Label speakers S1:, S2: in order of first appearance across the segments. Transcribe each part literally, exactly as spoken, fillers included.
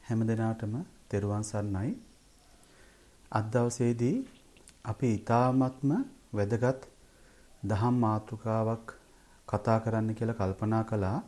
S1: හැමදෙනාටම තෙරුවන් සරණයි. අද දවසේදී අපි ඊ타ත්ම වැදගත් දහම් මාතෘකාවක් කතා කරන්න කියලා කල්පනා කළා.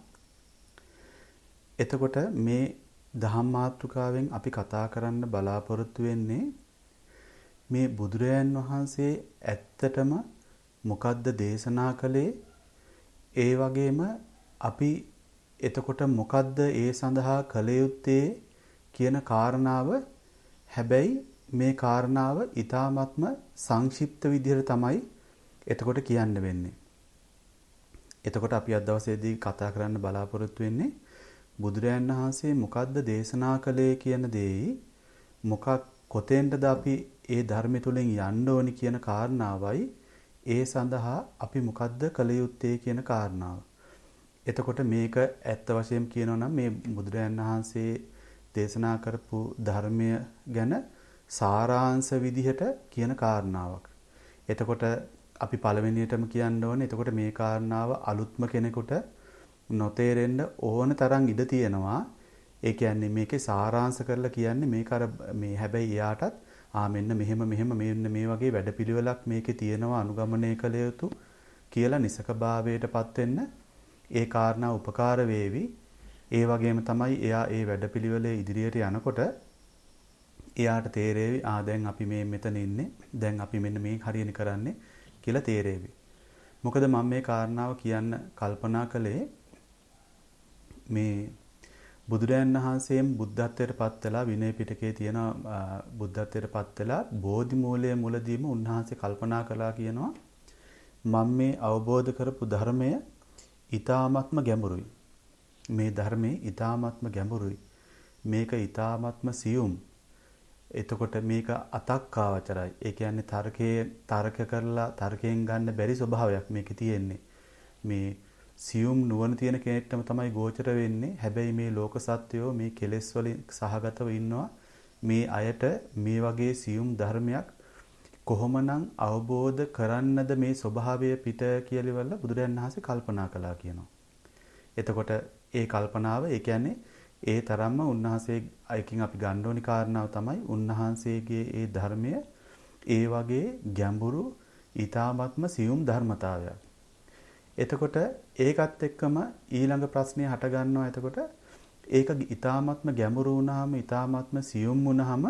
S1: එතකොට මේ දහම් මාතෘකාවෙන් අපි කතා කරන්න බලාපොරොත්තු වෙන්නේ මේ බුදුරජාන් වහන්සේ ඇත්තටම මොකද්ද දේශනා කළේ? ඒ වගේම අපි එතකොට මොකද්ද ඒ සඳහා කළ යුත්තේ කියන කාරණාව. හැබැයි මේ කාරණාව ඊ타ත්ම සංක්ෂිප්ත විදිහට තමයි එතකොට කියන්න වෙන්නේ. එතකොට අපි අද දවසේදී කතා කරන්න බලාපොරොත්තු වෙන්නේ බුදුරජාණන් වහන්සේ මොකද්ද දේශනා කළේ කියන දේ, මොකක් කොතෙන්ටද අපි ඒ ධර්මය තුලින් යන්න ඕනි කියන කාරණාවයි, ඒ සඳහා අපි මොකද්ද කළ යුත්තේ කියන කාරණාව. එතකොට මේක ඇත්ත වශයෙන්ම කියනවා නම් මේ බුදුරජාණන් වහන්සේ දේශනා කරපු ධර්මය ගැන සාරාංශ විදිහට කියන කාරණාවක්. එතකොට අපි පළවෙනියටම කියන්න ඕනේ එතකොට මේ කාරණාව අලුත්ම කෙනෙකුට නොතේරෙන්න ඕන තරම් ඉඩ තියෙනවා. ඒ කියන්නේ මේකේ සාරාංශ කරලා කියන්නේ මේක අර මේ හැබැයි එයාටත් ආ මෙන්න මෙහෙම මෙහෙම මෙන්න මේ වගේ වැඩපිළිවෙලක් මේකේ තියෙනවා අනුගමනය කළ යුතු කියලා නිසකභාවයටපත් වෙන්න ඒ කාරණා උපකාර වේවි. ඒ වගේම තමයි එයා ඒ වැඩපිළිවෙලේ ඉදිරියට යනකොට එයාට තේරෙවි ආ දැන් අපි මේ මෙතන ඉන්නේ, දැන් අපි මෙන්න මේ හරියනේ කරන්නේ කියලා තේරෙවි. මොකද මම මේ කාරණාව කියන්න කල්පනා කළේ මේ බුදුරජාණන් වහන්සේම බුද්ධත්වයට පත් වෙලා විනය පිටකේ තියෙන බුද්ධත්වයට පත් වෙලා බෝධි මූලයේ මුලදීම උන්වහන්සේ කල්පනා කළා කියනවා මම මේ අවබෝධ කරපු ධර්මය ඊ타ත්ම ගැඹුරුයි. මේ ධර්මයේ ඊ타ත්ම ගැඹුරුයි. මේක ඊ타ත්ම සියුම්. එතකොට මේක අතක්කාවචරයි. ඒ කියන්නේ තර්කයේ තර්ක කරලා තර්කයෙන් ගන්න බැරි ස්වභාවයක් මේකේ තියෙන්නේ. මේ සියුම් නුවණ තියෙන කෙනෙක්ටම තමයි ගෝචර වෙන්නේ. හැබැයි මේ ලෝක සත්වයෝ මේ කෙලෙස් වලින් සහගතව ඉන්නවා. මේ අයට මේ වගේ සියුම් ධර්මයක් කොහොමනම් අවබෝධ කරන්නද මේ ස්වභාවය පිට කියලා බුදුරජාණන් වහන්සේ කල්පනා කළා කියනවා. එතකොට ඒ කල්පනාව ඒ කියන්නේ ඒ තරම්ම උන්වහන්සේ අයකින් අපි ගන්න ඕනි කාරණාව තමයි උන්වහන්සේගේ ඒ ධර්මය ඒ වගේ ගැඹුරු ඊ타ත්ම සියුම් ධර්මතාවයක්. එතකොට ඒකත් එක්කම ඊළඟ ප්‍රශ්නය හට ගන්නවා. එතකොට ඒක ඊ타ත්ම ගැඹුරු වුණාම ඊ타ත්ම සියුම් වුණාම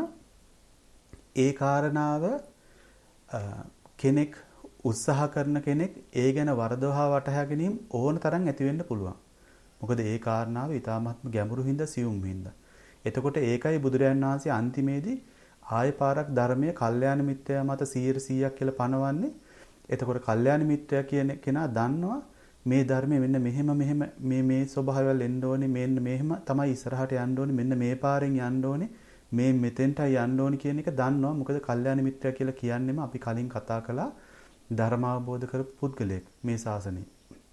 S1: ඒ කාරණාව කෙනෙක් උත්සාහ කරන කෙනෙක් ඒ ගැන වරදවා වටහා ගැනීම ඕන තරම් ඇති වෙන්න පුළුවන්. මොකද ඒ කාරණාව ඊ타ත්ම ගැඹුරු හින්දා සියුම් හින්දා. එතකොට ඒකයි බුදුරජාණන් වහන්සේ අන්තිමේදී ආය පාරක් ධර්මයේ කල්යාණ මිත්‍රයා මත සීයට සීයක් කියලා පනවන්නේ. එතකොට කල්යාණ මිත්‍රයා කියන කෙනා දන්නවා මේ ධර්මයේ මෙන්න මෙහෙම මෙහෙම මේ මේ ස්වභාවයල් එන්න ඕනේ, මෙන්න මෙහෙම තමයි ඉස්සරහට යන්න ඕනේ, මෙන්න මේ පාරෙන් යන්න ඕනේ, මේ මෙතෙන්ටයි යන්න ඕනේ කියන එක දන්නවා. මොකද කල්යාණ මිත්‍රයා කියලා කියන්නේම අපි කලින් කතා කළා ධර්ම අවබෝධ කරපු පුද්ගලයෙක් මේ ශාසනයේ.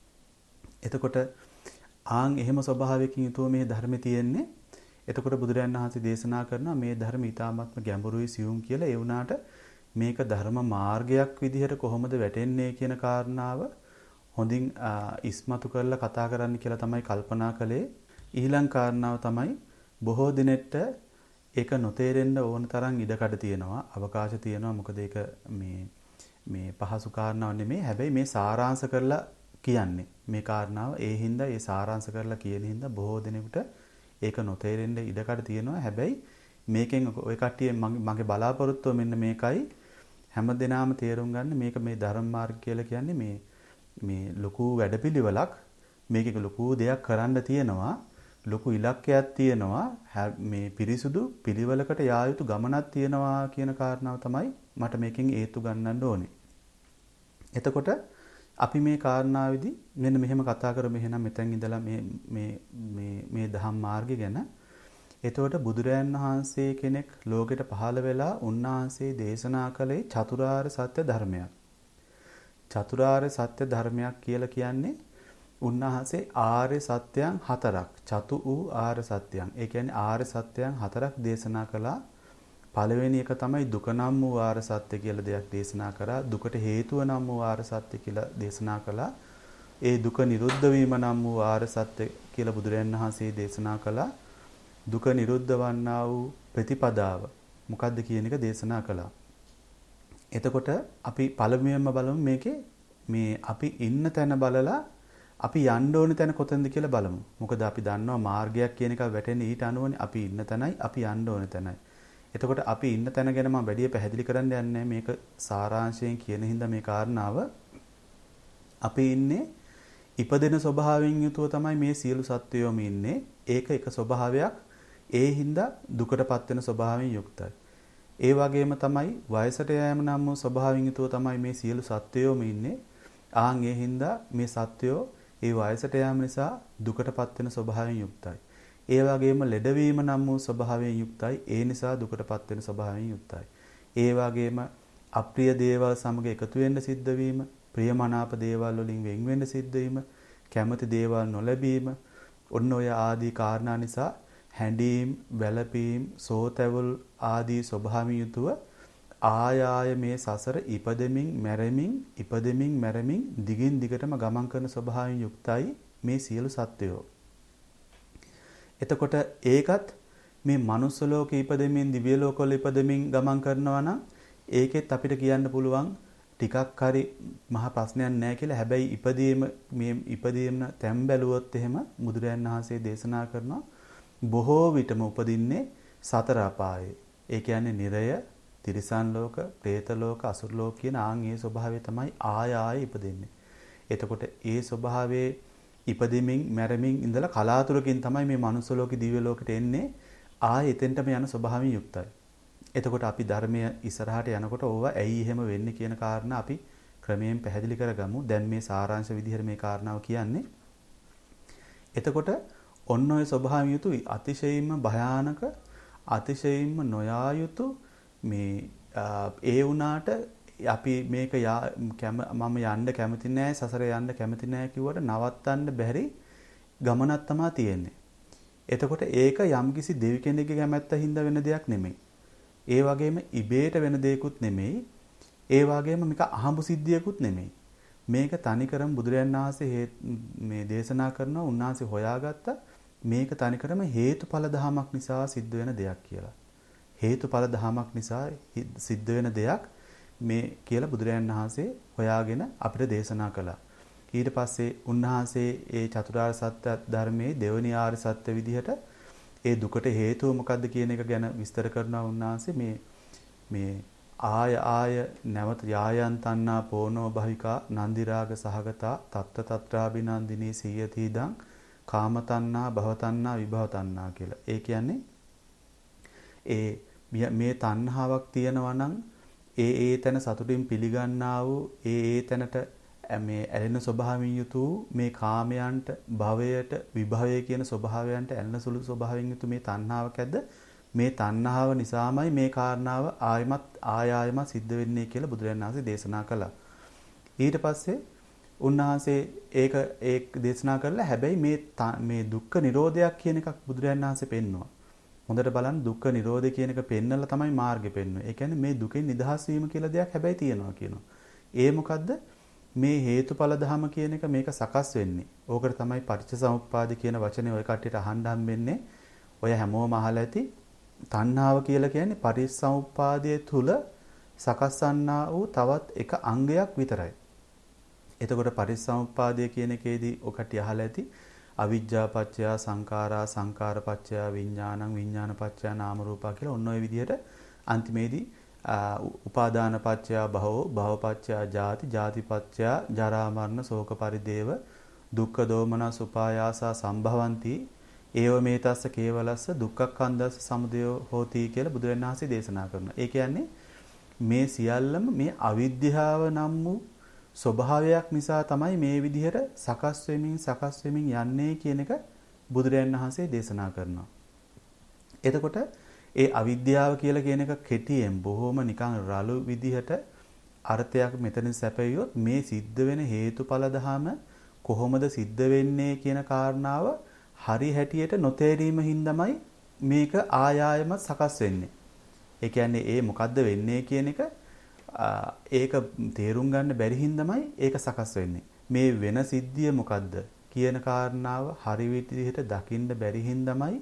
S1: එතකොට ආන් එහෙම ස්වභාවයකින් යුතුව මේ ධර්මයේ තියෙන්නේ. එතකොට බුදුරජාණන් වහන්සේ දේශනා කරනවා මේ ධර්ම ඊ타ත්ම ගැඹුරුයි සියුම් කියලා. ඒ වුණාට මේක ධර්ම මාර්ගයක් විදිහට කොහොමද වැටෙන්නේ කියන කාරණාව හොඳින් ඉස්මතු කරලා කතා කරන්න කියලා තමයි කල්පනා කළේ. ඊළඟ කාරණාව තමයි බොහෝ දිනෙට ඒක නොතේරෙන්න ඕන තරම් ඉඩකඩ තියෙනවා, අවකාශ තියෙනවා. මොකද ඒක මේ මේ පහසු කාරණාවක් නෙමෙයි. හැබැයි මේ සාරාංශ කරලා කියන්නේ මේ කාරණාව ඒ හින්දා ඒ සාරාංශ කරලා කියන හින්දා බොහෝ දෙනෙකුට ඒක නොතේරෙන්න ඉඩකඩ තියෙනවා. හැබැයි මේකෙන් ඔය කට්ටිය මගේ බලාපොරොත්තුව මෙන්න මේකයි හැමදෙනාම තේරුම් ගන්න මේක මේ ධර්ම මාර්ග කියලා කියන්නේ මේ මේ ලොකු වැඩපිළිවෙලක්. මේකේ ලොකු දෙයක් කරන්න තියෙනවා, ලොකු ඉලක්කයක් තියෙනවා, මේ පිරිසුදු පිළිවෙලකට යා යුතු ගමනක් තියෙනවා කියන කාරණාව තමයි මට මේකෙන් හේතු ගන්නන්න ඕනේ. එතකොට අපි මේ කාරණාවේදී මෙන්න මෙහෙම කතා කරමු. එහෙනම් මෙතෙන් ඉඳලා මේ මේ මේ මේ දහම් මාර්ගය ගැන. එතකොට බුදුරජාණන් වහන්සේ කෙනෙක් ලෝකෙට පහළ වෙලා උන්වහන්සේ දේශනා කළේ චතුරාර්ය සත්‍ය ධර්මයක්. චතුරාර්ය සත්‍ය ධර්මයක් කියලා කියන්නේ උන්වහන්සේ ආර්ය සත්‍යයන් හතරක්, චතු වූ ආර්ය සත්‍යයන්. ඒ කියන්නේ ආර්ය සත්‍යයන් හතරක් දේශනා කළා. පළවෙනි එක තමයි දුක නම් වූ ආර්ය සත්‍ය කියලා දෙයක් දේශනා කරා. දුකට හේතුව නම් වූ ආර්ය සත්‍ය කියලා දේශනා කළා. ඒ දුක නිරුද්ධ වීම නම් වූ ආර්ය සත්‍ය කියලා බුදුරජාණන් වහන්සේ දේශනා කළා. දුක නිරුද්ධ වන්නා වූ ප්‍රතිපදාව මොකද්ද කියන එක දේශනා කළා. එතකොට අපි පළමුවෙන්ම බලමු මේකේ මේ අපි ඉන්න තැන බලලා අපි යන්න ඕන තැන කොතනද කියලා බලමු. මොකද අපි දන්නවා මාර්ගයක් කියන එක වැටෙන්නේ ඊට අනුවනේ. අපි ඉන්න තැනයි අපි යන්න ඕන තැනයි. එතකොට අපි ඉන්න තැන ගැන මම වැඩි පැහැදිලි කරන්න යන්නේ මේක සාරාංශයෙන් කියන හින්දා මේ කාරණාව අපි ඉන්නේ ඉපදෙන ස්වභාවයෙන් යුතුව තමයි මේ සියලු සත්වයෝම ඉන්නේ. ඒක එක ස්වභාවයක්. ඒ හින්දා දුකටපත් වෙන ස්වභාවයෙන් යුක්තයි. ඒ වගේම තමයි වයසට යෑම නම් වූ ස්වභාවයෙන් යුතුව තමයි මේ සියලු සත්වයෝම ඉන්නේ. ආන් ඒ හින්දා මේ සත්වයෝ ඒ වයසට යාම නිසා දුකටපත් වෙන ස්වභාවයෙන් යුක්තයි. ඒ වගේම ලෙඩවීම නම් වූ ස්වභාවයෙන් යුක්තයි. ඒ නිසා දුකටපත් වෙන ස්වභාවයෙන් යුක්තයි. ඒ වගේම අප්‍රිය දේවල් සමග එකතු වෙන්න සිද්ධ වීම, ප්‍රියමනාප දේවල් වලින් වෙන් වෙන්න සිද්ධ වීම, කැමති දේවල් නොලැබීම, ඔන්න ඔය ආදී කාරණා නිසා හැඬීම්, වැළපීම්, සෝතැවුල් ආදී ස්වභාවයෙන් යුතුව ආය ආය මේ සසර ඉපදෙමින් මැරෙමින් ඉපදෙමින් මැරෙමින් දිගින් දිගටම ගමන් කරන ස්වභාවයෙන් යුක්තයි මේ සියලු සත්වයෝ. එතකොට ඒකත් මේ මනුස්ස ලෝකේ ඉපදෙමින් දිව්‍ය ලෝකවල ඉපදෙමින් ගමන් කරනවා නම් ඒකෙත් අපිට කියන්න පුළුවන් ටිකක් හරි මහ ප්‍රශ්නයක් නැහැ කියලා. හැබැයි ඉපදීම මේ ඉපදීම තැන් බැලුවොත් එහෙම බුදුරජාණන් වහන්සේ දේශනා කරනවා බොහෝ විටම උපදින්නේ සතර අපායේ. ඒ කියන්නේ නිරය, තිරිසන් ලෝක, പ്രേත ලෝක, අසුර ලෝක කියන ආන් ඒ ස්වභාවය තමයි ආය ආය ඉපදෙන්නේ. එතකොට ඒ ස්වභාවයේ ඉපදෙමින් මැරෙමින් ඉඳලා කලාතුරකින් තමයි මේ මනුස්ස ලෝකේ දිව්‍ය ලෝකෙට එන්නේ. ආය එතෙන්ටම යන ස්වභාවයෙන් යුක්තයි. එතකොට අපි ධර්මයේ ඉස්සරහට යනකොට ඕවා ඇයි එහෙම වෙන්නේ කියන කාරණා අපි ක්‍රමයෙන් පැහැදිලි කරගමු. දැන් මේ සාරාංශ විදිහට මේ කාරණාව කියන්නේ. එතකොට ඔන්න ඔය ස්වභාවයෙන් යුතු අතිශයින්ම භයානක, අතිශයින්ම නොයා යුතු මේ ඒ වුණාට අපි මේක මම යන්න කැමති නෑ, සසරේ යන්න කැමති නෑ කිව්වට නවත්තන්න බැරි ගමනක් තමයි තියෙන්නේ. එතකොට ඒක යම්කිසි දෙවි කෙනෙක්ගේ කැමැත්ත හින්දා වෙන දෙයක් නෙමෙයි. ඒ වගේම ඉබේට වෙන දෙයක්ුත් නෙමෙයි. ඒ වගේම මේක අහඹු සිද්ධියකුත් නෙමෙයි. මේක තනිකරම බුදුරජාණන් වහන්සේ මේ දේශනා කරනවා. උන්වහන්සේ හොයාගත්ත මේක තනිකරම හේතුඵල ධමයක් නිසා සිද්ධ වෙන දෙයක් කියලා. හේතුඵල ධමයක් නිසා සිද්ධ වෙන දෙයක් මේ කියලා බුදුරජාණන් වහන්සේ හොයාගෙන අපිට දේශනා කළා. ඊට පස්සේ උන්වහන්සේ ඒ චතුරාර්ය සත්‍ය ධර්මයේ දෙවනි ආර්ය සත්‍ය විදිහට ඒ දුකට හේතුව මොකද්ද කියන එක ගැන විස්තර කරනවා. උන්වහන්සේ මේ මේ ආය ආය නැවත යායන් තණ්හා පෝනෝ භවිකා නන්දි රාග සහගතා තත්ත තත්‍රාබිනන්දිනී සීයති ඉදං කාම තණ්හා භව තණ්හා විභව තණ්හා කියලා. ඒ කියන්නේ ඒ මේ තණ්හාවක් තියෙනවා නම් ඒ ඒ තැන සතුටින් පිළිගන්නා වූ ඒ ඒ තැනට මේ ඇලෙන ස්වභාවයෙන් යුතු මේ කාමයන්ට භවයට විභවය කියන ස්වභාවයන්ට ඇලෙන සුළු ස්වභාවයෙන් යුතු මේ තණ්හාවක් ඇද්ද මේ තණ්හාව නිසාමයි මේ කාරණාව ආයමත් ආය ආයමත් සිද්ධ වෙන්නේ කියලා බුදුරජාණන් වහන්සේ දේශනා කළා. ඊට පස්සේ උන්වහන්සේ ඒක ඒක දේශනා කරලා හැබැයි මේ මේ දුක්ඛ නිරෝධයක් කියන එකක් බුදුරජාණන් වහන්සේ පෙන්නවා. හොඳට බලන්න දුක්ඛ නිරෝධය කියන එක පෙන්නලා තමයි මාර්ගෙ පෙන්වන්නේ. ඒ කියන්නේ මේ දුකෙන් නිදහස් වීම කියලා දෙයක් හැබැයි තියෙනවා කියනවා. ඒ මොකද්ද? මේ හේතුඵල ධම කියන එක මේක සකස් වෙන්නේ. ඕකට තමයි පටිච්චසමුප්පාද කියන වචනේ ඔය කට්ටියට අහන්න හම්බෙන්නේ. ඔය හැමෝම අහලා ඇති. තණ්හාව කියලා කියන්නේ පටිච්චසමුප්පාදයේ තුල සකස්වන්නා වූ තවත් එක අංගයක් විතරයි. එතකොට පටිච්චසමුප්පාදය කියන එකේදී ඔකට අහලා ඇති අවිජ්ජා පත්‍ය සංඛාරා සංඛාර පත්‍ය විඥානං විඥාන පත්‍ය නාම රූපා කියලා ඔන්න ඔය විදිහට අන්තිමේදී උපාදාන පත්‍ය භවෝ භව පත්‍ය ජාති ජාති පත්‍ය ජරා මරණ ශෝක පරිදේව දුක්ඛ දෝමනස් උපායාසා සම්භවಂತಿ ඒව මේතස්ස කේවලස්ස දුක්ඛක්ඛන්දස්ස සමුදයෝ හෝති කියලා බුදුරජාණන් වහන්සේ දේශනා කරනවා. ඒ කියන්නේ මේ සියල්ලම මේ අවිද්‍යාව නම් වූ ස්වභාවයක් නිසා තමයි මේ විදිහට සකස් වෙමින් සකස් වෙමින් යන්නේ කියන එක බුදුරජාණන් වහන්සේ දේශනා කරනවා. එතකොට ඒ අවිද්‍යාව කියලා කියන එක කෙටියෙන් බොහොම නිකන් රළු විදිහට අර්ථයක් මෙතන සැපයුවොත් මේ සිද්ධ වෙන හේතුඵල ධම කොහොමද සිද්ධ වෙන්නේ කියන කාරණාව හරි හැටියට නොතේරීම හින්දාමයි මේක ආයායම සකස් වෙන්නේ. ඒ කියන්නේ ඒ මොකද්ද වෙන්නේ කියන එක ඒක තේරුම් ගන්න බැරි හින්දාමයි ඒක සකස් වෙන්නේ. මේ වෙන සිද්ධිය මොකද්ද කියන කාරණාව හරි විදිහට දකින්න බැරි හින්දාමයි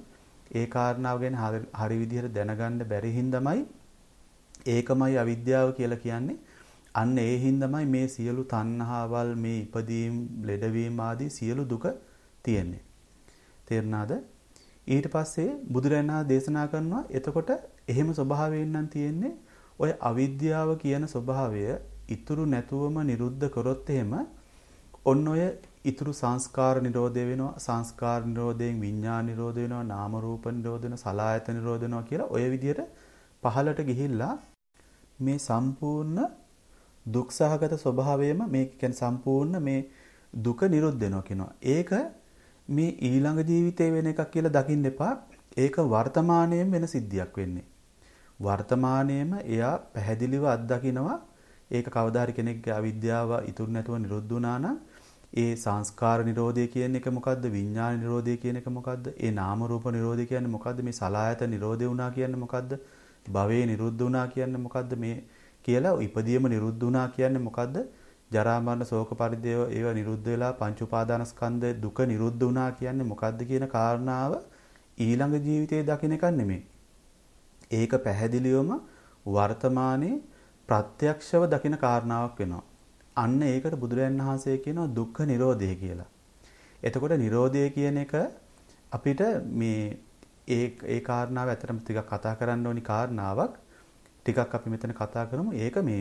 S1: ඒ කාරණාව ගැන හරි විදිහට දැනගන්න බැරි හින්දාමයි ඒකමයි අවිද්‍යාව කියලා කියන්නේ. අන්න ඒ හින්දාමයි මේ සියලු තණ්හාවල් මේ ඉපදීම් ලෙඩවීම ආදී සියලු දුක තියෙන්නේ. තේරුණාද? ඊට පස්සේ බුදුරජාණන් වහන්සේ දේශනා කරනවා එතකොට එහෙම ස්වභාවයෙන් නම් තියෙන්නේ ඔය අවිද්‍යාව කියන ස්වභාවය ඉතුරු නැතුවම නිරුද්ධ කරොත් එහෙම ඔන්න ඔය ඉතුරු සංස්කාර නිරෝධය වෙනවා, සංස්කාර නිරෝධයෙන් විඥාන නිරෝධ වෙනවා, නාම රූප නිරෝධ වෙනවා, සලආයතන නිරෝධ වෙනවා කියලා ඔය විදිහට පහළට ගිහිල්ලා මේ සම්පූර්ණ දුක් සහගත ස්වභාවයම මේ කියන්නේ සම්පූර්ණ මේ දුක නිරුද්ධ වෙනවා කියනවා. ඒක මේ ඊළඟ ජීවිතේ වෙන එකක් කියලා දකින්න එපා. ඒක වර්තමානයේම වෙන සිද්ධියක් වෙන්නේ. වර්තමානයේම එයා පැහැදිලිව අත්දකිනවා. ඒක කවදා හරි කෙනෙක්ගේ අවිද්‍යාව ඉතුරු නැතුව නිරුද්ධ වුණා නම් ඒ සංස්කාර නිරෝධය කියන එක මොකද්ද? විඥාන නිරෝධය කියන එක මොකද්ද? ඒ නාම රූප නිරෝධය කියන්නේ මොකද්ද? මේ සලආයතන නිරෝධය වුණා කියන්නේ මොකද්ද? භවයේ නිරුද්ධ වුණා කියන්නේ මොකද්ද? මේ කියලා ඉපදීම නිරුද්ධ වුණා කියන්නේ මොකද්ද? ජරා මරණ ශෝක පරිදේව ඒව නිරුද්ධ වෙලා පංච උපාදානස්කන්ධ දුක නිරුද්ධ වුණා කියන්නේ මොකද්ද කියන කාරණාව ඊළඟ ජීවිතයේ දකින්න එක නෙමෙයි. ඒක පැහැදිලිවම වර්තමානයේ ප්‍රත්‍යක්ෂව දකින කාරණාවක් වෙනවා. අන්න ඒකට බුදුරජාණන් වහන්සේ කියනවා දුක්ඛ නිරෝධය කියලා. එතකොට නිරෝධය කියන එක අපිට මේ ඒ ඒ කාරණාව ඇත්තටම ටිකක් කතා කරන්න ඕනි කාරණාවක්. ටිකක් අපි මෙතන කතා කරමු. ඒක මේ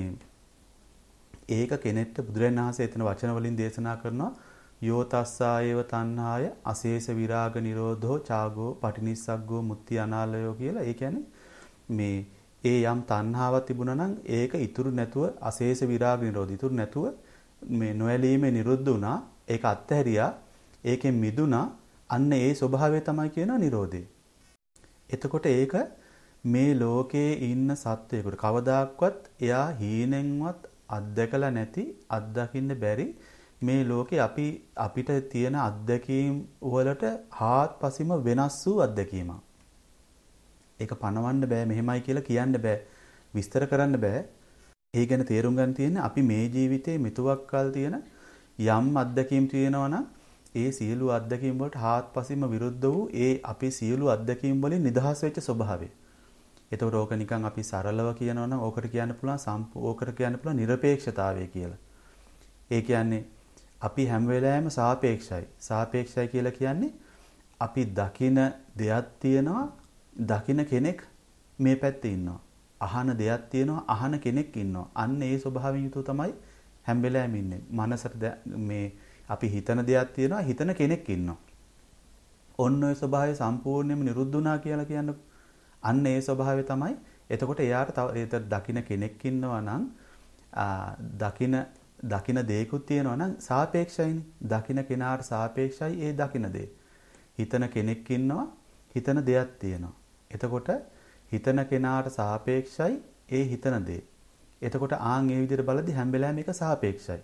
S1: ඒක කෙනෙක්ට බුදුරජාණන් වහන්සේ එතන වචන වලින් දේශනා කරනවා යෝ තස්සායව තණ්හාය අශේෂ විරාග නිරෝධෝ චාගෝ පටිනිස්සග්ගෝ මුත්‍ති අනාලයෝ කියලා. ඒ කියන්නේ මේ ඒ යම් තණ්හාවක් තිබුණා නම් ඒක ඉතුරු නැතුව අශේෂ විරාග නිරෝධ ඉතුරු නැතුව මේ නොඇලීමේ නිරුද්ධ වුණා. ඒක අත්හැරියා. ඒකෙන් මිදුණා. අන්න ඒ ස්වභාවය තමයි කියන නිරෝධය. එතකොට ඒක මේ ලෝකයේ ඉන්න සත්වයකට කවදාක්වත් එයා හීනෙන්වත් අත්දැකලා නැති අත්දකින්න බැරි මේ ලෝකේ අපි අපිට තියෙන අත්දැකීම් වලට හාත්පසින්ම වෙනස් වූ අත්දැකීමක්. ඒක පණවන්න බෑ මෙහෙමයි කියලා කියන්න බෑ. විස්තර කරන්න බෑ. ඒ ගැන තේරුම් ගන්න තියෙන්නේ අපි මේ ජීවිතේ මෙතුවක් කල් තියෙන යම් අත්දැකීම් තියෙනවා නම් ඒ සියලු අත්දැකීම් වලට හාත්පසින්ම විරුද්ධ වූ ඒ අපි සියලු අත්දැකීම් වලින් නිදහස් වෙච්ච ස්වභාවය. එතකොට ඕක නිකන් අපි සරලව කියනවා නම් ඕකට කියන්න පුළුවන් සම්පූ ඕකට කියන්න පුළුවන් නිර්පේක්ෂතාවය කියලා. ඒ කියන්නේ අපි හැම වෙලාවෙම සාපේක්ෂයි. සාපේක්ෂයි කියලා කියන්නේ අපි දකින දෙයක් තියෙනවා, දකින කෙනෙක් මේ පැත්තේ ඉන්නවා. අහන දෙයක් තියෙනවා, අහන කෙනෙක් ඉන්නවා. අන්න ඒ ස්වභාවයෙන් යුතුව තමයි හැම වෙලාවෙම ඉන්නේ. මනසට මේ අපි හිතන දෙයක් තියෙනවා, හිතන කෙනෙක් ඉන්නවා. ඔන්න ඔය ස්වභාවය සම්පූර්ණයෙන්ම නිරුද්ධ වුණා කියලා කියන්නේ අන්න ඒ ස්වභාවය තමයි. එතකොට එයාට තව ඒතර දකින්න කෙනෙක් ඉන්නවා නම් දකින්න දකින්න දෙයක්ත් තියෙනවා නම් සාපේක්ෂයිනේ. දකින්න කෙනාට සාපේක්ෂයි ඒ දකින්න දේ. හිතන කෙනෙක් ඉන්නවා, හිතන දෙයක් තියෙනවා. එතකොට හිතන කෙනාට සාපේක්ෂයි ඒ හිතන දේ. එතකොට ආන් ඒ විදිහට බලද්දි හැම වෙලාවෙම ඒක සාපේක්ෂයි.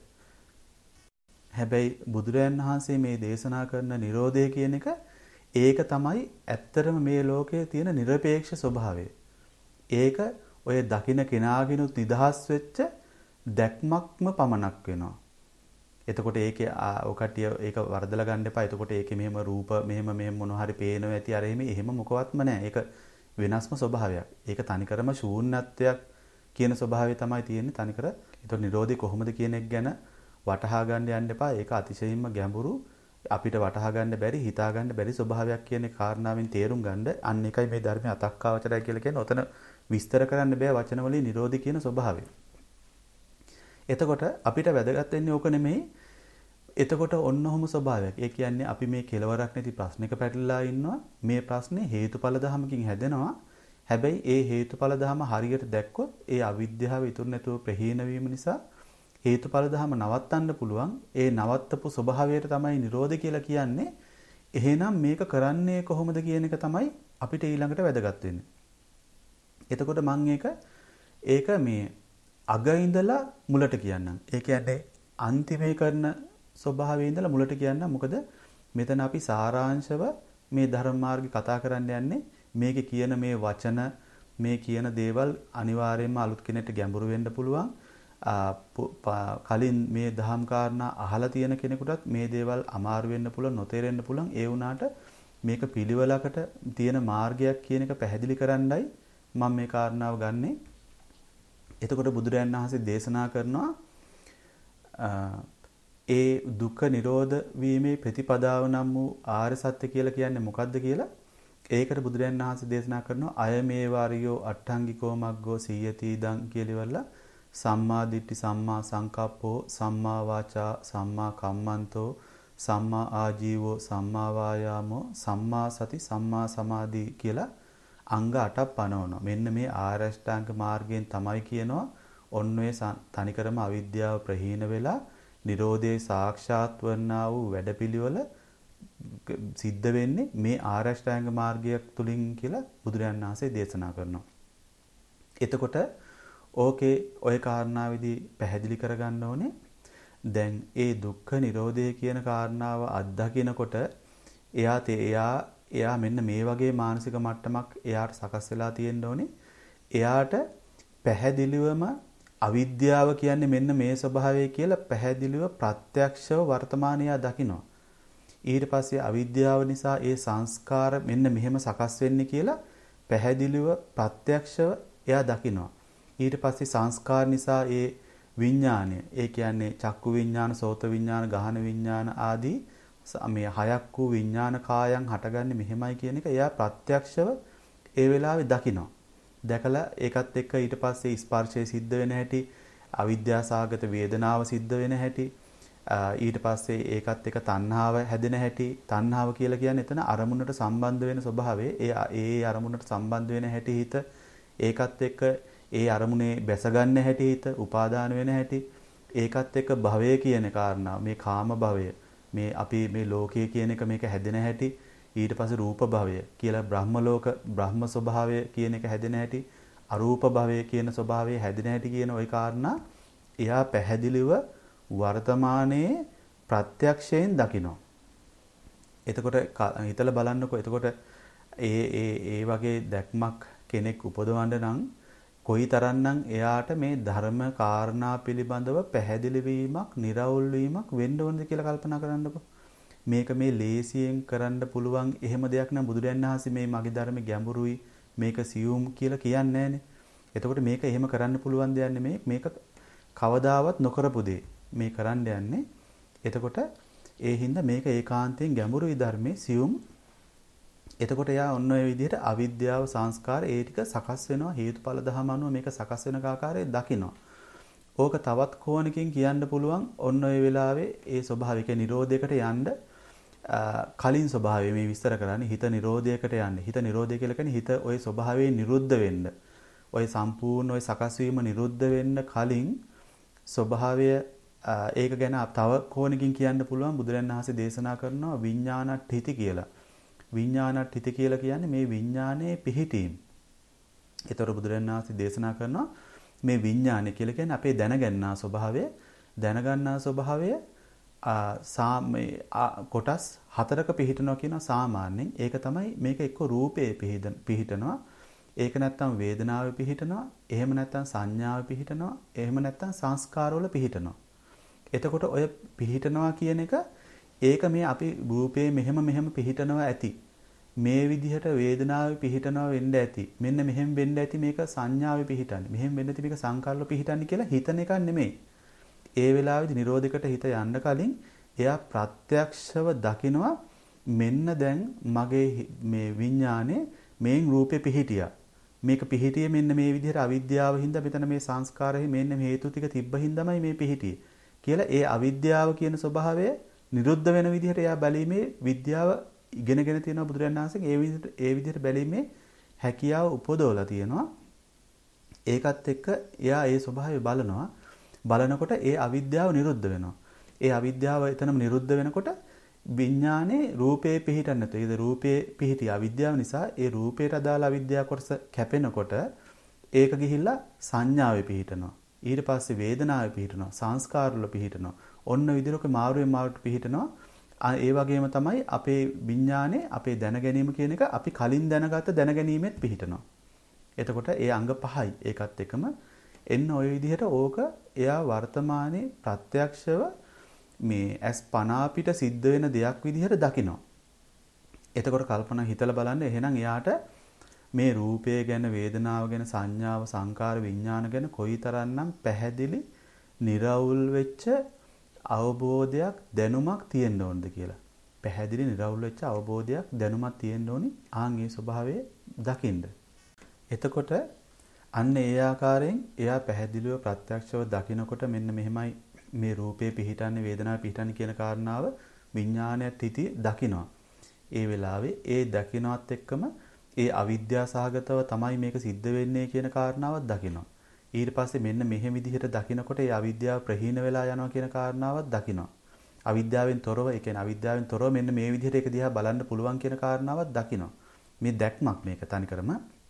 S1: හැබැයි බුදුරජාණන් වහන්සේ මේ දේශනා කරන Nirodha කියන එක ඒක තමයි ඇත්තටම මේ ලෝකයේ තියෙන নিরপেক্ষ ස්වභාවය. ඒක ඔය දකින්න කෙනාගිනුත් නිදහස් වෙච්ච දැක්මක්ම පමණක් වෙනවා. එතකොට ඒකේ ඔකටිය ඒක වර්ධලා ගන්න එපා. එතකොට ඒකේ මෙහෙම රූප මෙහෙම මෙහෙම මොන හරි පේනවා ඇති අර එහෙම එහෙම මොකවත්ම නැහැ. ඒක වෙනස්ම ස්වභාවයක්. ඒක තනිකරම ශූන්‍යත්වයක් කියන ස්වභාවය තමයි තියෙන්නේ තනිකර. ඒතකොට Nirodha කොහොමද කියන එක ගැන වටහා ගන්න යන්න එපා. ඒක අතිශයින්ම ගැඹුරු අපිට වටහා ගන්න බැරි හිතා ගන්න බැරි ස්වභාවයක් කියන කාරණාවෙන් තේරුම් ගන්න. අන්න එකයි මේ ධර්මයේ අතක්කාවචරය කියලා කියන්නේ. ඔතන විස්තර කරන්න බෑ වචන වලින් Nirodha කියන ස්වභාවය. එතකොට අපිට වැදගත් වෙන්නේ ඕක නෙමෙයි. එතකොට ඔන්න ඔහොම ස්වභාවයක්. ඒ කියන්නේ අපි මේ කෙලවරක් නැති ප්‍රශ්නයක පැටලලා ඉන්නවා. මේ ප්‍රශ්නේ හේතුඵල ධමකින් හැදෙනවා. හැබැයි ඒ හේතුඵල ධම හරියට දැක්කොත් ඒ අවිද්‍යාව ඉතුරු නැතුව ප්‍රහීන වීම නිසා හේතුඵල ධම නවත්තන්න පුළුවන්. ඒ නවත්තපු ස්වභාවයට තමයි Nirodha කියලා කියන්නේ. එහෙනම් මේක කරන්නේ කොහොමද කියන එක තමයි අපිට ඊළඟට වැදගත් වෙන්නේ. එතකොට මම ඒක ඒක මේ අග ඉඳලා මුලට කියන්නම්. ඒ කියන්නේ අන්තිමේ කරන ස්වභාවයේ ඉඳලා මුලට කියන්නම්. මොකද මෙතන අපි සාරාංශව මේ ධර්ම මාර්ගය කතා කරන්න යන්නේ මේකේ කියන මේ වචන මේ කියන දේවල් අනිවාර්යයෙන්ම අලුත් කෙනෙක්ට ගැඹුරු වෙන්න පුළුවන්. කලින් මේ දහම් කාරණා අහලා තියෙන කෙනෙකුටත් මේ දේවල් අමාරු වෙන්න පුළුවන් නොතේරෙන්න පුළුවන්. ඒ වුණාට මේක පිළිවෙලකට තියෙන මාර්ගයක් කියන එක පැහැදිලි කරන්නයි මම මේ කාරණාව ගන්නෙ. එතකොට බුදුරජාණන් වහන්සේ දේශනා කරනවා ඒ දුක්ඛ නිරෝධ වීමේ ප්‍රතිපදාව නම් වූ ආර්ය සත්‍ය කියලා කියන්නේ මොකක්ද කියලා. ඒකට බුදුරජාණන් වහන්සේ දේශනා කරනවා අය මේ වාරියෝ අට්ඨංගිකෝ මග්ගෝ සීයති ඉදං කියලා සම්මා දිට්ඨි සම්මා සංකප්පෝ සම්මා වාචා සම්මා කම්මන්තෝ සම්මා ආජීවෝ සම්මා වායාමෝ සම්මා සති සම්මා සමාධි කියලා අංග අටක් පනවනවා. මෙන්න මේ ආර්ය අෂ්ටාංග මාර්ගයෙන් තමයි කියනවා ඔන්න ඔය තනිකරම අවිද්‍යාව ප්‍රහීන වෙලා නිරෝධයේ සාක්ෂාත් වන්නා වූ වැඩපිළිවෙල සිද්ධ වෙන්නේ මේ ආර්ය අෂ්ටාංග මාර්ගයක් තුලින් කියලා බුදුරජාණන් වහන්සේ දේශනා කරනවා. එතකොට ඕකේ ඔය කාරණාවේදී පැහැදිලි කරගන්න ඕනේ දැන් ඒ දුක්ඛ නිරෝධය කියන කාරණාව අත්දකිනකොට එයා එයා එයා මෙන්න මේ වගේ මානසික මට්ටමක් එයාට සකස් වෙලා තියෙන්න ඕනේ. එයාට පැහැදිලිවම අවිද්‍යාව කියන්නේ මෙන්න මේ ස්වභාවය කියලා පැහැදිලිව ප්‍රත්‍යක්ෂව වර්තමානයේ දකිනවා. ඊට පස්සේ අවිද්‍යාව නිසා ඒ සංස්කාර මෙන්න මෙහෙම සකස් වෙන්නේ කියලා පැහැදිලිව ප්‍රත්‍යක්ෂව එයා දකිනවා. ඊට පස්සේ සංස්කාර නිසා ඒ විඥානය ඒ කියන්නේ චක්කු විඥාන, සෝත විඥාන, ගහන විඥාන ආදී මේ හයක් වූ විඥාන කායන් හටගන්නේ මෙහෙමයි කියන එක එයා ප්‍රත්‍යක්ෂව ඒ වෙලාවේ දකිනවා. දැකලා ඒකත් එක්ක ඊට පස්සේ ස්පර්ශය සිද්ධ වෙන හැටි, අවිද්‍යාසගත වේදනාව සිද්ධ වෙන හැටි, ඊට පස්සේ ඒකත් එක්ක තණ්හාව හැදෙන හැටි. තණ්හාව කියලා කියන්නේ එතන අරමුණට සම්බන්ධ වෙන ස්වභාවය. ඒ ඒ අරමුණට සම්බන්ධ වෙන හැටි හිත, ඒකත් එක්ක ඒ අරමුණේ බැස ගන්න හැටි හිත, උපාදාන වෙන හැටි, ඒකත් එක්ක භවය කියන කාරණාව, මේ කාම භවය, මේ අපි මේ ලෝකයේ කියන එක මේක හැදෙන හැටි, ඊට පස්සේ රූප භවය කියලා බ්‍රහ්ම ලෝක බ්‍රහ්ම ස්වභාවය කියන එක හැදෙන හැටි, අරූප භවය කියන ස්වභාවය හැදෙන හැටි කියන ওই කාරණා එයා පැහැදිලිව වර්තමානයේ ප්‍රත්‍යක්ෂයෙන් දකිනවා. එතකොට හිතලා බලන්නකෝ. එතකොට ඒ ඒ ඒ වගේ දැක්මක් කෙනෙක් උපදවන්න නම් කොයිතරම්නම් එයාට මේ ධර්ම කාරණා පිළිබඳව පැහැදිලි වීමක්, निराවුල් වීමක් වෙන්න ඕනද කියලා කල්පනා කරන්නකෝ. මේක මේ ලේසියෙන් කරන්න පුළුවන් එහෙම දෙයක් නම් බුදුරජාණන් වහන්සේ මේ මගේ ධර්මයේ ගැඹුරුයි, මේක සියුම් කියලා කියන්නේ නැහනේ. එතකොට මේක එහෙම කරන්න පුළුවන් දෙයක් නෙමෙයි. මේක කවදාවත් නොකරපු දෙයක්. මේ කරන්න යන්නේ. එතකොට ඒ හින්දා මේක ඒකාන්තයෙන් ගැඹුරුයි ධර්මයේ සියුම්. එතකොට යා ඔන්න ඔය විදිහට අවිද්‍යාව සංස්කාර ඒ ටික සකස් වෙනවා, හේතුඵල ධම අනුව මේක සකස් වෙන ආකාරය දකිනවා. ඕක තවත් කෝණකින් කියන්න පුළුවන් ඔන්න ඔය වෙලාවේ ඒ ස්වභාවික නිරෝධයකට යන්න කලින් ස්වභාවය මේ විස්තර කරන්නේ හිත නිරෝධයකට යන්නේ. හිත නිරෝධය කියලා කියන්නේ හිත ওই ස්වභාවයෙන් නිරුද්ධ වෙන්න. ওই සම්පූර්ණ ওই සකස් වීම නිරුද්ධ වෙන්න කලින් ස්වභාවය ඒක ගැන තව කෝණකින් කියන්න පුළුවන්. බුදුරජාණන් වහන්සේ දේශනා කරනවා විඥානට්ඨිති කියලා. විඥානට්ඨිති කියලා කියන්නේ මේ විඥානයේ පිහිටීම. ඒතර බුදුරජාණන් වහන්සේ දේශනා කරනවා මේ විඥානය කියලා කියන්නේ අපේ දැනගන්නා ස්වභාවය. දැනගන්නා ස්වභාවය කොටස් හතරක පිහිටනවා කියන සාමාන්‍යයෙන්. ඒක තමයි මේක එක්ක රූපයේ පිහිටනවා, ඒක නැත්තම් වේදනාවේ පිහිටනවා, එහෙම නැත්තම් සංඥාවේ පිහිටනවා, එහෙම නැත්තම් සංස්කාරවල පිහිටනවා. එතකොට ඔය පිහිටනවා කියන එක ඒක මේ අපි රූපේ මෙහෙම මෙහෙම පිහිටනවා ඇති. මේ විදිහට වේදනාවේ පිහිටනවා වෙන්න ඇති. මෙන්න මෙහෙම වෙන්න ඇති මේක සංඥාවේ පිහිටන්නේ. මෙහෙම වෙන්න ඇති මේක සංකාරවල පිහිටන්නේ කියලා හිතන එකක් නෙමෙයි. ඒ වෙලාවේදී නිරෝධයකට හිත යන්න කලින් එයා ප්‍රත්‍යක්ෂව දකිනවා මෙන්න දැන් මගේ මේ විඥානේ මේන් රූපේ පිහිටියා. මේක පිහිටියේ මෙන්න මේ විදිහට අවිද්‍යාව හින්දා මෙතන මේ සංස්කාරෙහි මෙන්න හේතු ටික තිබ්බ හින්දාමයි මේ පිහිටියේ කියලා ඒ අවිද්‍යාව කියන ස්වභාවය නිරුද්ධ වෙන විදිහට එයා බැලීමේ විද්‍යාව ඉගෙනගෙන තියෙනවා බුදුරජාණන් වහන්සේ. ඒ විදිහට ඒ විදිහට බැලීමේ හැකියාව උපදවලා තියෙනවා. ඒකත් එක්ක එයා ඒ ස්වභාවය බලනවා. බලනකොට ඒ අවිද්‍යාව නිරුද්ධ වෙනවා. ඒ අවිද්‍යාව එතනම නිරුද්ධ වෙනකොට විඥානේ රූපේ පිහිටන්නේ නැතු. ඒ රූපේ පිහිටි අවිද්‍යාව නිසා ඒ රූපේට අදාළ අවිද්‍යාව කොටස කැපෙනකොට ඒක ගිහිල්ලා සංඥාවේ පිහිටනවා. ඊට පස්සේ වේදනාවේ පිහිටනවා, සංස්කාරවල පිහිටනවා. ඔන්න විදිහට මාරුවෙන් මාරුවට පිහිටනවා. ඒ වගේම තමයි අපේ විඥානේ අපේ දැනගැනීම කියන එක අපි කලින් දැනගත්ත දැනගැනීමෙත් පිහිටනවා. එතකොට ඒ අංග පහයි ඒකත් එකම එන්න ওই විදිහට ඕක එයා වර්තමානයේ ප්‍රත්‍යක්ෂව මේ ඇස් පන අපිට සිද්ධ වෙන දෙයක් විදිහට දකිනවා. එතකොට කල්පනා හිතලා බලන්න එහෙනම් එයාට මේ රූපය ගැන, වේදනාව ගැන, සංඥාව, සංකාර, විඥාන ගැන කොයිතරම්නම් පැහැදිලි, निराවුල් වෙච්ච අවබෝධයක්, දැනුමක් තියෙන්න ඕනද කියලා. පැහැදිලි, निराවුල් වෙච්ච අවබෝධයක්, දැනුමක් තියෙන්න ඕනි ආන් ඒ ස්වභාවය දකින්න. එතකොට අන්න ඒ ආකාරයෙන් එයා පැහැදිලිව ප්‍රත්‍යක්ෂව දකිනකොට මෙන්න මෙහෙමයි මේ රූපේ පිහිටන්නේ, වේදනාව පිහිටන්නේ කියන කාරණාව විඥානයත් හිතේ දකිනවා. ඒ වෙලාවේ ඒ දකිනවත් එක්කම ඒ අවිද්‍යා සහගතව තමයි මේක සිද්ධ වෙන්නේ කියන කාරණාවත් දකිනවා. ඊට පස්සේ මෙන්න මෙහෙම විදිහට දකිනකොට ඒ අවිද්‍යාව ප්‍රහීන වෙලා යනවා කියන කාරණාවත් දකිනවා. අවිද්‍යාවෙන් තොරව, ඒ කියන්නේ අවිද්‍යාවෙන් තොරව මෙන්න මේ විදිහට ඒක දිහා බලන්න පුළුවන් කියන කාරණාවත් දකිනවා. මේ දැක්මක් මේක තනිකරම.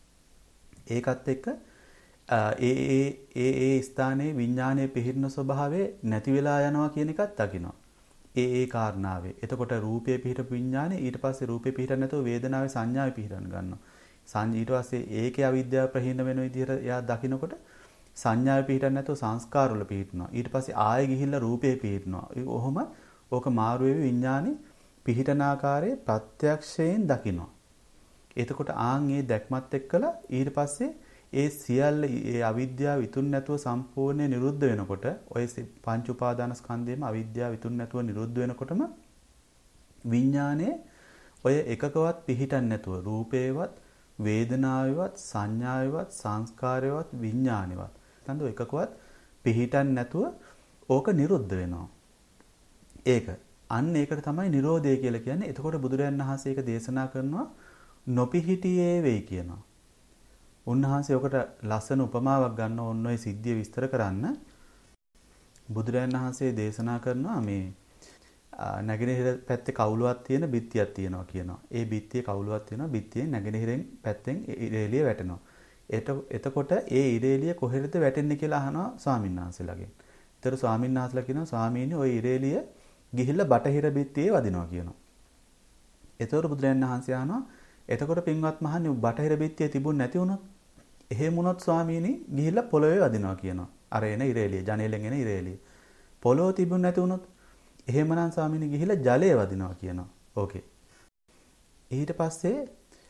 S1: ඒකත් එක්ක ඒ ඒ ඒ ඒ ස්ථානයේ විඥානයේ පිහිටන ස්වභාවය නැති වෙලා යනවා කියන එකත් දකිනවා. ඒ ඒ කාරණාවේ. එතකොට රූපයේ පිහිටපු විඥානේ ඊට පස්සේ රූපේ පිහිටන්නේ නැතුව වේදනාවේ සංඥාවේ පිහිටන ගන්නවා. සංඥා ඊට පස්සේ ඒකේ අවිද්‍යාව ප්‍රහීන වෙන විදිහට එයා දකිනකොට සංඥාවේ පිහිටන්නේ නැතුව සංස්කාර වල පිහිටනවා. ඊට පස්සේ ආයෙ ගිහිල්ලා රූපේ පිහිටනවා. ඔහොම ඕක මාරු වෙවි විඥානේ පිහිටන ආකාරයේ ප්‍රත්‍යක්ෂයෙන් දකිනවා. එතකොට ආන් ඒ දැක්මත් එක්කලා ඊට පස්සේ ඒ සියල්ල ඒ අවිද්‍යාව ඉතුරු නැතුව සම්පූර්ණයෙන් නිරුද්ධ වෙනකොට ඔය පංච උපාදාන ස්කන්ධයේම අවිද්‍යාව ඉතුරු නැතුව නිරුද්ධ වෙනකොටම විඥානයේ ඔය එකකවත් පිහිටන්නේ නැතුව රූපේවත් වේදනාවේවත් සංඥාවේවත් සංස්කාරේවත් විඥානේවත් තඳ එකකවත් පිහිටන්නේ නැතුව ඕක නිරුද්ධ වෙනවා. ඒක අන්න ඒකට තමයි නිරෝධය කියලා කියන්නේ. එතකොට බුදුරජාණන් වහන්සේ ඒක දේශනා කරනවා නොපිහිටියේ වෙයි කියනවා. උන්වහන්සේ ඔකට ලස්සන උපමාවක් ගන්න ඕන ඔය සිද්ධිය විස්තර කරන්න. බුදුරජාණන් වහන්සේ දේශනා කරනවා මේ නැගෙනහිර පැත්තේ කවුලුවක් තියෙන බිත්තියක් තියෙනවා කියනවා. ඒ බිත්තියේ කවුලුවක් තියෙනවා. බිත්තියෙන් නැගෙනහිරෙන් පැත්තෙන් ඉරේලිය වැටෙනවා. එතකොට ඒ ඉරේලිය කොහෙද වැටෙන්නේ කියලා අහනවා ස්වාමීන් වහන්සේලාගෙන්. ඒතර ස්වාමීන් වහන්සේලා කියනවා ස්වාමීනි ওই ඉරේලිය ගිහිල්ලා බටහිර බිත්තියේ වදිනවා කියනවා. ඒතර බුදුරජාණන් වහන්සේ අහනවා එතකොට පින්වත් මහන්නේ බටහිර බිත්තිය තිබුණ නැති වුණොත් එහෙම වුණොත් ස්වාමීනි ගිහිල්ලා පොළොවේ වදිනවා කියනවා. අර එන ඉරේලිය, ජනේලෙන් එන ඉරේලිය. පොළොව තිබුණ නැති වුණොත් එහෙමනම් ස්වාමීනි ගිහිල්ලා ජලයේ වදිනවා කියනවා. ඕකේ. ඊට පස්සේ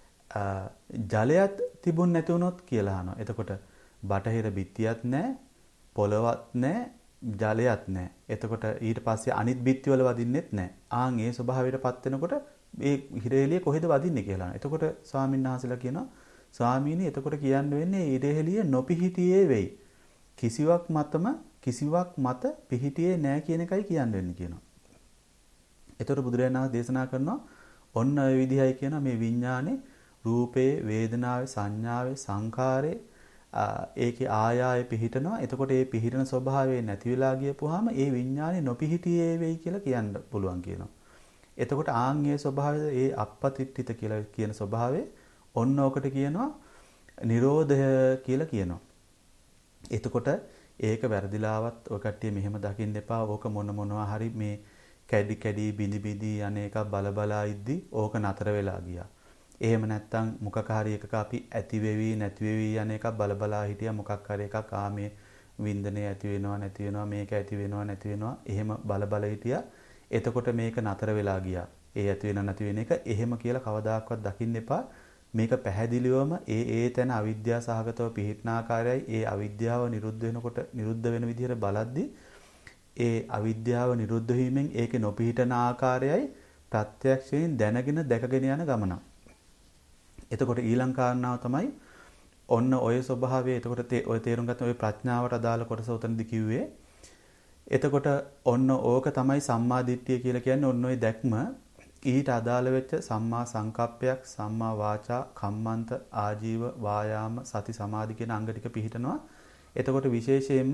S1: ජලයක් තිබුණ නැති වුණොත් කියලා අහනවා. එතකොට බටහිර බිත්තියක් නැහැ, පොළොවක් නැහැ, ජලයක් නැහැ. එතකොට ඊට පස්සේ අනිත් බිත්ති වල වදින්නෙත් නැහැ. ආන් ඒ ස්වභාවයටපත් වෙනකොට ඒ ඉරේලිය කොහෙද වදින්නේ කියලා. එතකොට ස්වාමීන් වහන්සේලා කියනවා ස්වාමීනි එතකොට කියන්න වෙන්නේ ඉරේලිය නොපිහිටියේ වෙයි. කිසිවක් මතම කිසිවක් මත පිහිටියේ නැහැ කියන එකයි කියන්න වෙන්නේ කියනවා. එතකොට බුදුරජාණන් වහන්සේ දේශනා කරනවා ඔන්න ඔය විදිහයි කියනවා මේ විඥානේ රූපේ, වේදනාවේ, සංඥාවේ, සංකාරේ ඒකේ ආයාය පිහිටනවා. එතකොට ඒ පිහිටන ස්වභාවය නැති වෙලා ගියපුවාම ඒ විඥානේ නොපිහිටියේ වෙයි කියලා කියන්න පුළුවන් කියනවා. එතකොට ආන්ගේ ස්වභාවය ඒ අපපතිට්ඨිත කියලා කියන ස්වභාවය ඔන්න ඔකට කියනවා නිරෝධය කියලා කියනවා. එතකොට ඒක වැරදිලාවත් ඔය කට්ටිය මෙහෙම දකින්න එපා. ඕක මොන මොනවා හරි මේ කැඩි කැඩි බිඳි බිඳි අනේක බල බලා ඉද්දි ඕක නතර වෙලා ගියා. එහෙම නැත්තම් මොකක් හරි එකක අපි ඇති වෙවි නැති වෙවි අනේක බල බලා හිටියා. මොකක් හරි එකක් ආමේ වින්දනේ ඇති වෙනවා නැති වෙනවා මේක ඇති වෙනවා නැති වෙනවා එහෙම බල බල හිටියා. එතකොට මේක නතර වෙලා ගියා. ඒ ඇති වෙන නැති වෙන එක එහෙම කියලා කවදාකවත් දකින්න එපා. මේක පැහැදිලිවම ඒ ඒ තැන අවිද්‍යාව සහගතව පිහිටන ආකාරයයි ඒ අවිද්‍යාව නිරුද්ධ වෙනකොට නිරුද්ධ වෙන විදිහට බලද්දි ඒ අවිද්‍යාව නිරුද්ධ වීමෙන් ඒකේ නොපිහිටන ආකාරයයි ප්‍රත්‍යක්ෂයෙන් දැනගෙන දැකගෙන යන ගමන. එතකොට ඊළඟ කාරණාව තමයි ඔන්න ඔය ස්වභාවය. එතකොට ඔය තේරුම් ගන්න ඔය ප්‍රඥාවට අදාළ කොටස උතනදි කිව්වේ. එතකොට ඔන්න ඕක තමයි සම්මා දිට්ඨිය කියලා කියන්නේ. ඔන්න ඔය දැක්ම ඊට අදාළ වෙච්ච සම්මා සංකප්පයක්, සම්මා වාචා, කම්මන්ත, ආජීව, වායාම, සති, සමාධි කියන අංග ටික පිහිටනවා. එතකොට විශේෂයෙන්ම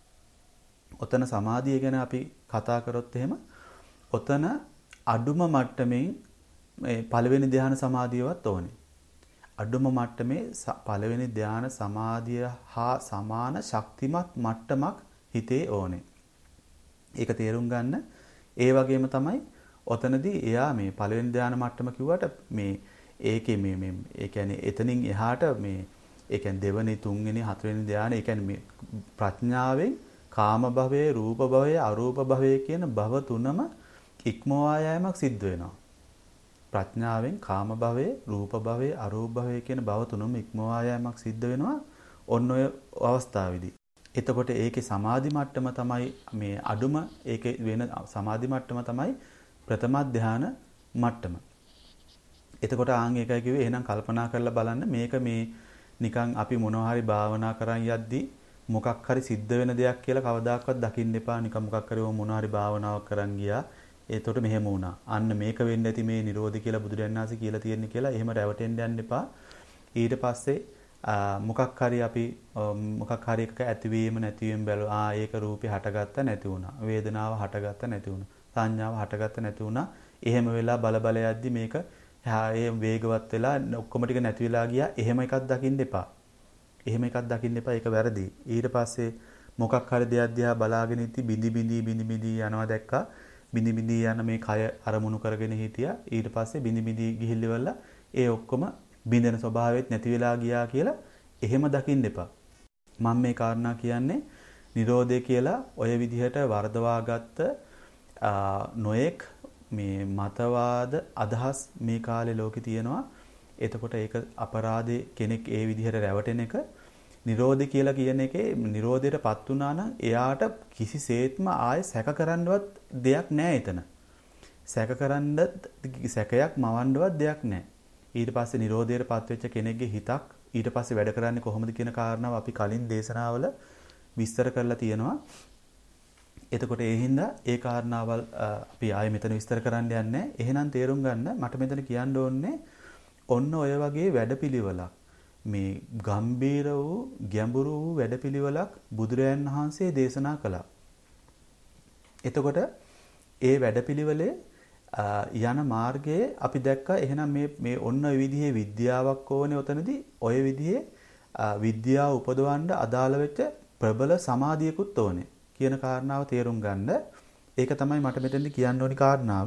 S1: ඔතන සමාධිය ගැන අපි කතා කරොත් එහෙම ඔතන අඩුම මට්ටමින් මේ පළවෙනි ධ්‍යාන සමාධියවත් ඕනේ. අඩුම මට්ටමේ පළවෙනි ධ්‍යාන සමාධිය හා සමාන ශක්තිමත් මට්ටමක් හිතේ ඕනේ. ඒක තේරුම් ගන්න. ඒ වගේම තමයි ඔතනදී එයා මේ පළවෙනි ධ්‍යාන මට්ටම කිව්වට මේ ඒකේ මේ මේ ඒ කියන්නේ එතනින් එහාට මේ ඒ කියන්නේ දෙවෙනි තුන්වෙනි හතරවෙනි ධ්‍යාන ඒ කියන්නේ මේ ප්‍රඥාවෙන් කාම භවයේ, රූප භවයේ, අරූප භවයේ කියන භව තුනම ඉක්මවා යෑමක් සිද්ධ වෙනවා. ප්‍රඥාවෙන් කාම භවයේ, රූප භවයේ, අරූප භවයේ කියන භව තුනම ඉක්මවා යෑමක් සිද්ධ වෙනවා ඔන්න ඔය අවස්ථාවේදී. එතකොට ඒකේ සමාධි මට්ටම තමයි මේ අඩුම ඒකේ වෙන සමාධි මට්ටම තමයි ප්‍රථම ධානය මට්ටම. එතකොට ආන් ඒකයි කිව්වේ එහෙනම් කල්පනා කරලා බලන්න මේක මේ නිකන් අපි මොනවා හරි භාවනා කරන් යද්දී මොකක් හරි සිද්ධ වෙන දෙයක් කියලා කවදාකවත් දකින්න එපා. නිකන් මොකක් හරි මොනවා හරි භාවනාවක් කරන් ගියා. ඒතකොට මෙහෙම වුණා. අන්න මේක වෙන්න ඇති මේ නිරෝධි කියලා බුදුරජාණන් වහන්සේ කියලා තියෙන්නේ කියලා එහෙම රැවටෙන්න යන්න එපා. ඊට පස්සේ මොකක් හරි අපි මොකක් හරි එකක ඇතිවීම නැතිවීම බැලුවා. ආ ඒක රූපේ හටගත්ත නැති වුණා. වේදනාව හටගත්ත නැති වුණා. සංඥාව හටගත්ත නැති වුණා. එහෙම වෙලා බල බල යද්දි මේක ඒ වේගවත් වෙලා ඔක්කොම ටික නැති වෙලා ගියා. එහෙම එකක් දකින්න එපා. එහෙම එකක් දකින්න එපා. ඒක වැරදි. ඊට පස්සේ මොකක් හරි දෙයක් දිහා බලාගෙන ඉති බිඳි බිඳි බිඳි බිඳි යනවා දැක්කා. බිඳි බිඳි යන මේ කය අරමුණු කරගෙන හිටියා. ඊට පස්සේ බිඳි බිඳි ගිහිල්ලිවලා ඒ ඔක්කොම බිඳෙන ස්වභාවයත් නැති වෙලා ගියා කියලා එහෙම දකින්න එපා. මම මේ කාරණා කියන්නේ නිරෝධය කියලා ඔය විදිහට වර්ධවාගත්ත නොඑක් මේ මතවාද අදහස් මේ කාලේ ලෝකේ තියෙනවා. එතකොට ඒක අපරාධේ කෙනෙක් ඒ විදිහට රැවටෙන එක නිරෝධය කියලා කියන එකේ නිරෝධයටපත් වුණා නම් එයාට කිසිසේත්ම ආයෙ සැක කරන්නවත් දෙයක් නැහැ එතන. සැක කරන්න සැකයක් මවන්නවත් දෙයක් නැහැ. ඊට පස්සේ නිරෝධයටපත් වෙච්ච කෙනෙක්ගේ හිතක් ඊට පස්සේ වැඩ කරන්නේ කොහොමද කියන කාරණාව අපි කලින් දේශනාවල විස්තර කරලා තියෙනවා. එතකොට ඒ හින්දා ඒ කාරණාවල් අපි ආයෙ මෙතන විස්තර කරන්න යන්නේ නැහැ. එහෙනම් තේරුම් ගන්න මට මෙතන කියන්න ඕනේ ඔන්න ඔය වගේ වැඩපිළිවෙලක් මේ ගම්බීර වූ ගැඹුරු වූ වැඩපිළිවෙලක් බුදුරයන් වහන්සේ දේශනා කළා. එතකොට ඒ වැඩපිළිවෙලේ යන මාර්ගයේ අපි දැක්කා එහෙනම් මේ මේ ඔන්න ඔය විදිහේ විද්‍යාවක් ඕනේ ඔතනදී ඔය විදිහේ විද්‍යාව උපදවන්න අදාළ වෙච්ච ප්‍රබල සමාධියකුත් ඕනේ කියන කාරණාව තේරුම් ගන්න. ඒක තමයි මට මෙතෙන්දි කියන්න ඕනි කාරණාව.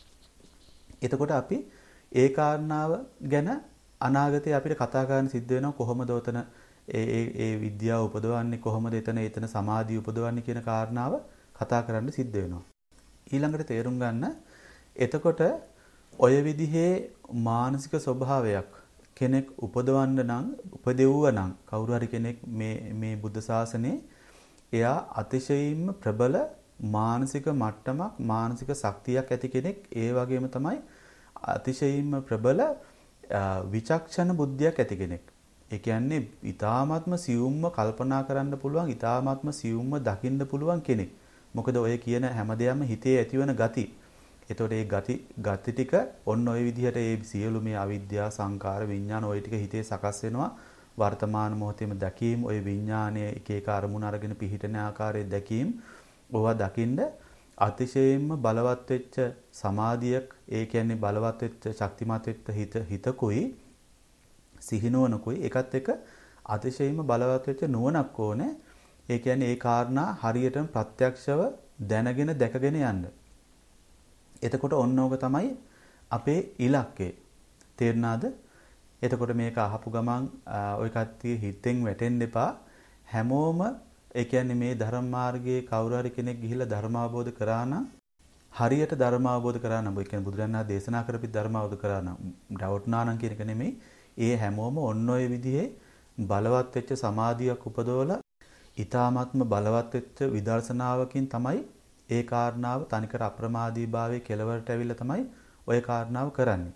S1: එතකොට අපි ඒ කාරණාව ගැන අනාගතේ අපිට කතා කරන්න සිද්ධ වෙනවා කොහොමද ඔතන ඒ ඒ ඒ විද්‍යාව උපදවන්නේ කොහොමද එතන එතන සමාධිය උපදවන්නේ කියන කාරණාව කතා කරන්න සිද්ධ වෙනවා. ඊළඟට තේරුම් ගන්න එතකොට ඔය විදිහේ මානසික ස්වභාවයක් කෙනෙක් උපදවන්න නම් උපදෙව්වා නම් කවුරු හරි කෙනෙක් මේ මේ බුද්ධ ශාසනයේ එයා අතිශයින්ම ප්‍රබල මානසික මට්ටමක් මානසික ශක්තියක් ඇති කෙනෙක් ඒ වගේම තමයි අතිශයින්ම ප්‍රබල විචක්ෂණ බුද්ධියක් ඇති කෙනෙක්. ඒ කියන්නේ ඊ타මාත්ම සියුම්ව කල්පනා කරන්න පුළුවන් ඊ타මාත්ම සියුම්ව දකින්න පුළුවන් කෙනෙක්. මොකද ඔය කියන හැමදේම හිතේ ඇතිවන ගති. එතකොට මේ ගති ගති ටික ඔන්න ඔය විදිහට මේ සියලු මේ අවිද්‍යාව සංකාර විඥාන ඔය ටික හිතේ සකස් වෙනවා. වර්තමාන මොහොතේම දැකීම ඔය විඥානයේ එක එක අරමුණ අරගෙන පිහිටන ආකාරයේ දැකීම ඕවා දකින්න අතිශයින්ම බලවත් වෙච්ච සමාධියක් ඒ කියන්නේ බලවත් වෙච්ච ශක්තිමත් වෙච්ච හිත හිතකුයි සිහිනුවණකුයි එකත් එක අතිශයින්ම බලවත් වෙච්ච නුවණක් ඕනේ. ඒ කියන්නේ ඒ කාරණා හරියටම ප්‍රත්‍යක්ෂව දැනගෙන දැකගෙන යන්න. එතකොට ඔන්නෝක තමයි අපේ ඉලක්කය. තේරුණාද? එතකොට මේක අහපු ගමන් ඔය කට්ටිය හිතෙන් වැටෙන්න එපා. හැමෝම ඒ කියන්නේ මේ ධර්ම මාර්ගයේ කවුරු හරි කෙනෙක් ගිහිල්ලා ධර්ම අවබෝධ කරා නම් හරියට ධර්ම අවබෝධ කරා නම් ඒ කියන්නේ බුදුරණන් වහන්සේ දේශනා කරපු ධර්ම අවබෝධ කරා නම් ඩවුට්නා නම් කියන එක නෙමෙයි. ඒ හැමෝම ඔන්න ඔය විදිහේ බලවත් වෙච්ච සමාධියක් උපදවලා ඊ타ත්ම බලවත් වෙච්ච විදර්ශනාවකින් තමයි ඒ කාරණාව තනිකර අප්‍රමාදී භාවයේ කෙලවරට ඇවිල්ලා තමයි ওই කාරණාව කරන්නේ.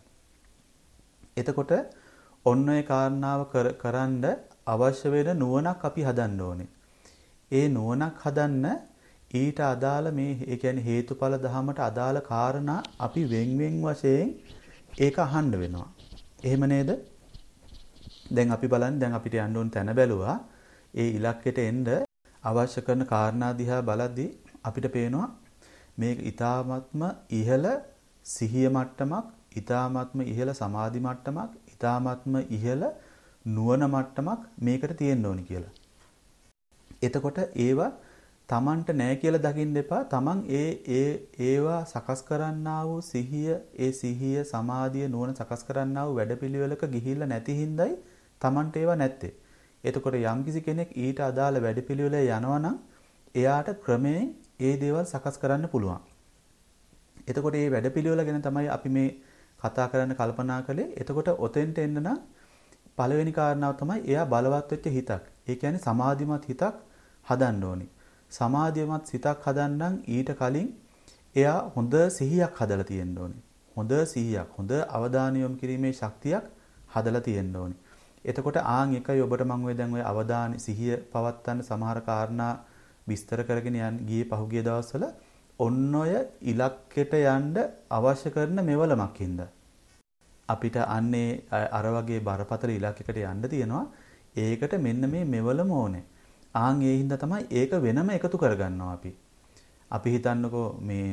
S1: එතකොට ඔන්න ඔය කාරණාව කරන්න අවශ්‍ය වෙන නුවණක් අපි හදන්න ඕනේ. ඒ නුවණක් හදන්න ඊට අදාළ මේ ඒ කියන්නේ හේතුඵල ධහමට අදාළ කාරණා අපි වෙන් වෙන් වශයෙන් ඒක අහන්න වෙනවා. එහෙම නේද? දැන් අපි බලන්න දැන් අපිට යන්න ඕන තැන බැලුවා. ඒ ඉලක්කයට එන්න අවශ්‍ය කරන කාරණා දිහා බලද්දී අපිට පේනවා මේක ඊ타ත්ම ඉහළ සිහිය මට්ටමක්, ඊ타ත්ම ඉහළ සමාධි මට්ටමක්, ඊ타ත්ම ඉහළ නුවණ මට්ටමක් මේකට තියෙන්න ඕනි කියලා. එතකොට ඒවා Tamanට නැහැ කියලා දකින්න එපා. Taman ඒ ඒ ඒවා සකස් කරන්නා වූ සිහිය, ඒ සිහිය, සමාධිය, නුවණ සකස් කරන්නා වූ වැඩපිළිවෙලක ගිහිල්ලා නැති හින්දායි Tamanට ඒවා නැත්තේ. එතකොට යම්කිසි කෙනෙක් ඊට අදාළ වැඩපිළිවෙලේ යනවා නම් එයාට ක්‍රමයෙන් ඒ දේවල් සකස් කරන්න පුළුවන්. එතකොට මේ වැඩපිළිවෙල ගැන තමයි අපි මේ කතා කරන්න කල්පනා කළේ. එතකොට ඔතෙන්ට එන්න නම් පළවෙනි කාරණාව තමයි එයා බලවත් වෙච්ච හිතක්. ඒ කියන්නේ සමාධිමත් හිතක් හදන්න ඕනේ. සමාධිමත් හිතක් හදන්නම් ඊට කලින් එයා හොඳ සිහියක් හදලා තියෙන්න ඕනේ. හොඳ සිහියක්, හොඳ අවධානය යොමු කිරීමේ ශක්තියක් හදලා තියෙන්න ඕනේ. එතකොට ආන් එකයි ඔබට මම ඔය දැන් ඔය අවධානය සිහිය පවත්වන්න සමහර කාරණා විස්තර කරගෙන යන ගියේ පහුගිය දවස්වල ඔන්න ඔය ඉලක්කයට යන්න අවශ්‍ය කරන මෙවලමක් හින්දා අපිට අන්නේ අර වගේ බරපතල ඉලක්කයකට යන්න තියෙනවා. ඒකට මෙන්න මේ මෙවලම ඕනේ. ආන් ඒ හින්දා තමයි ඒක වෙනම එකතු කරගන්නවා අපි. අපි හිතන්නකෝ මේ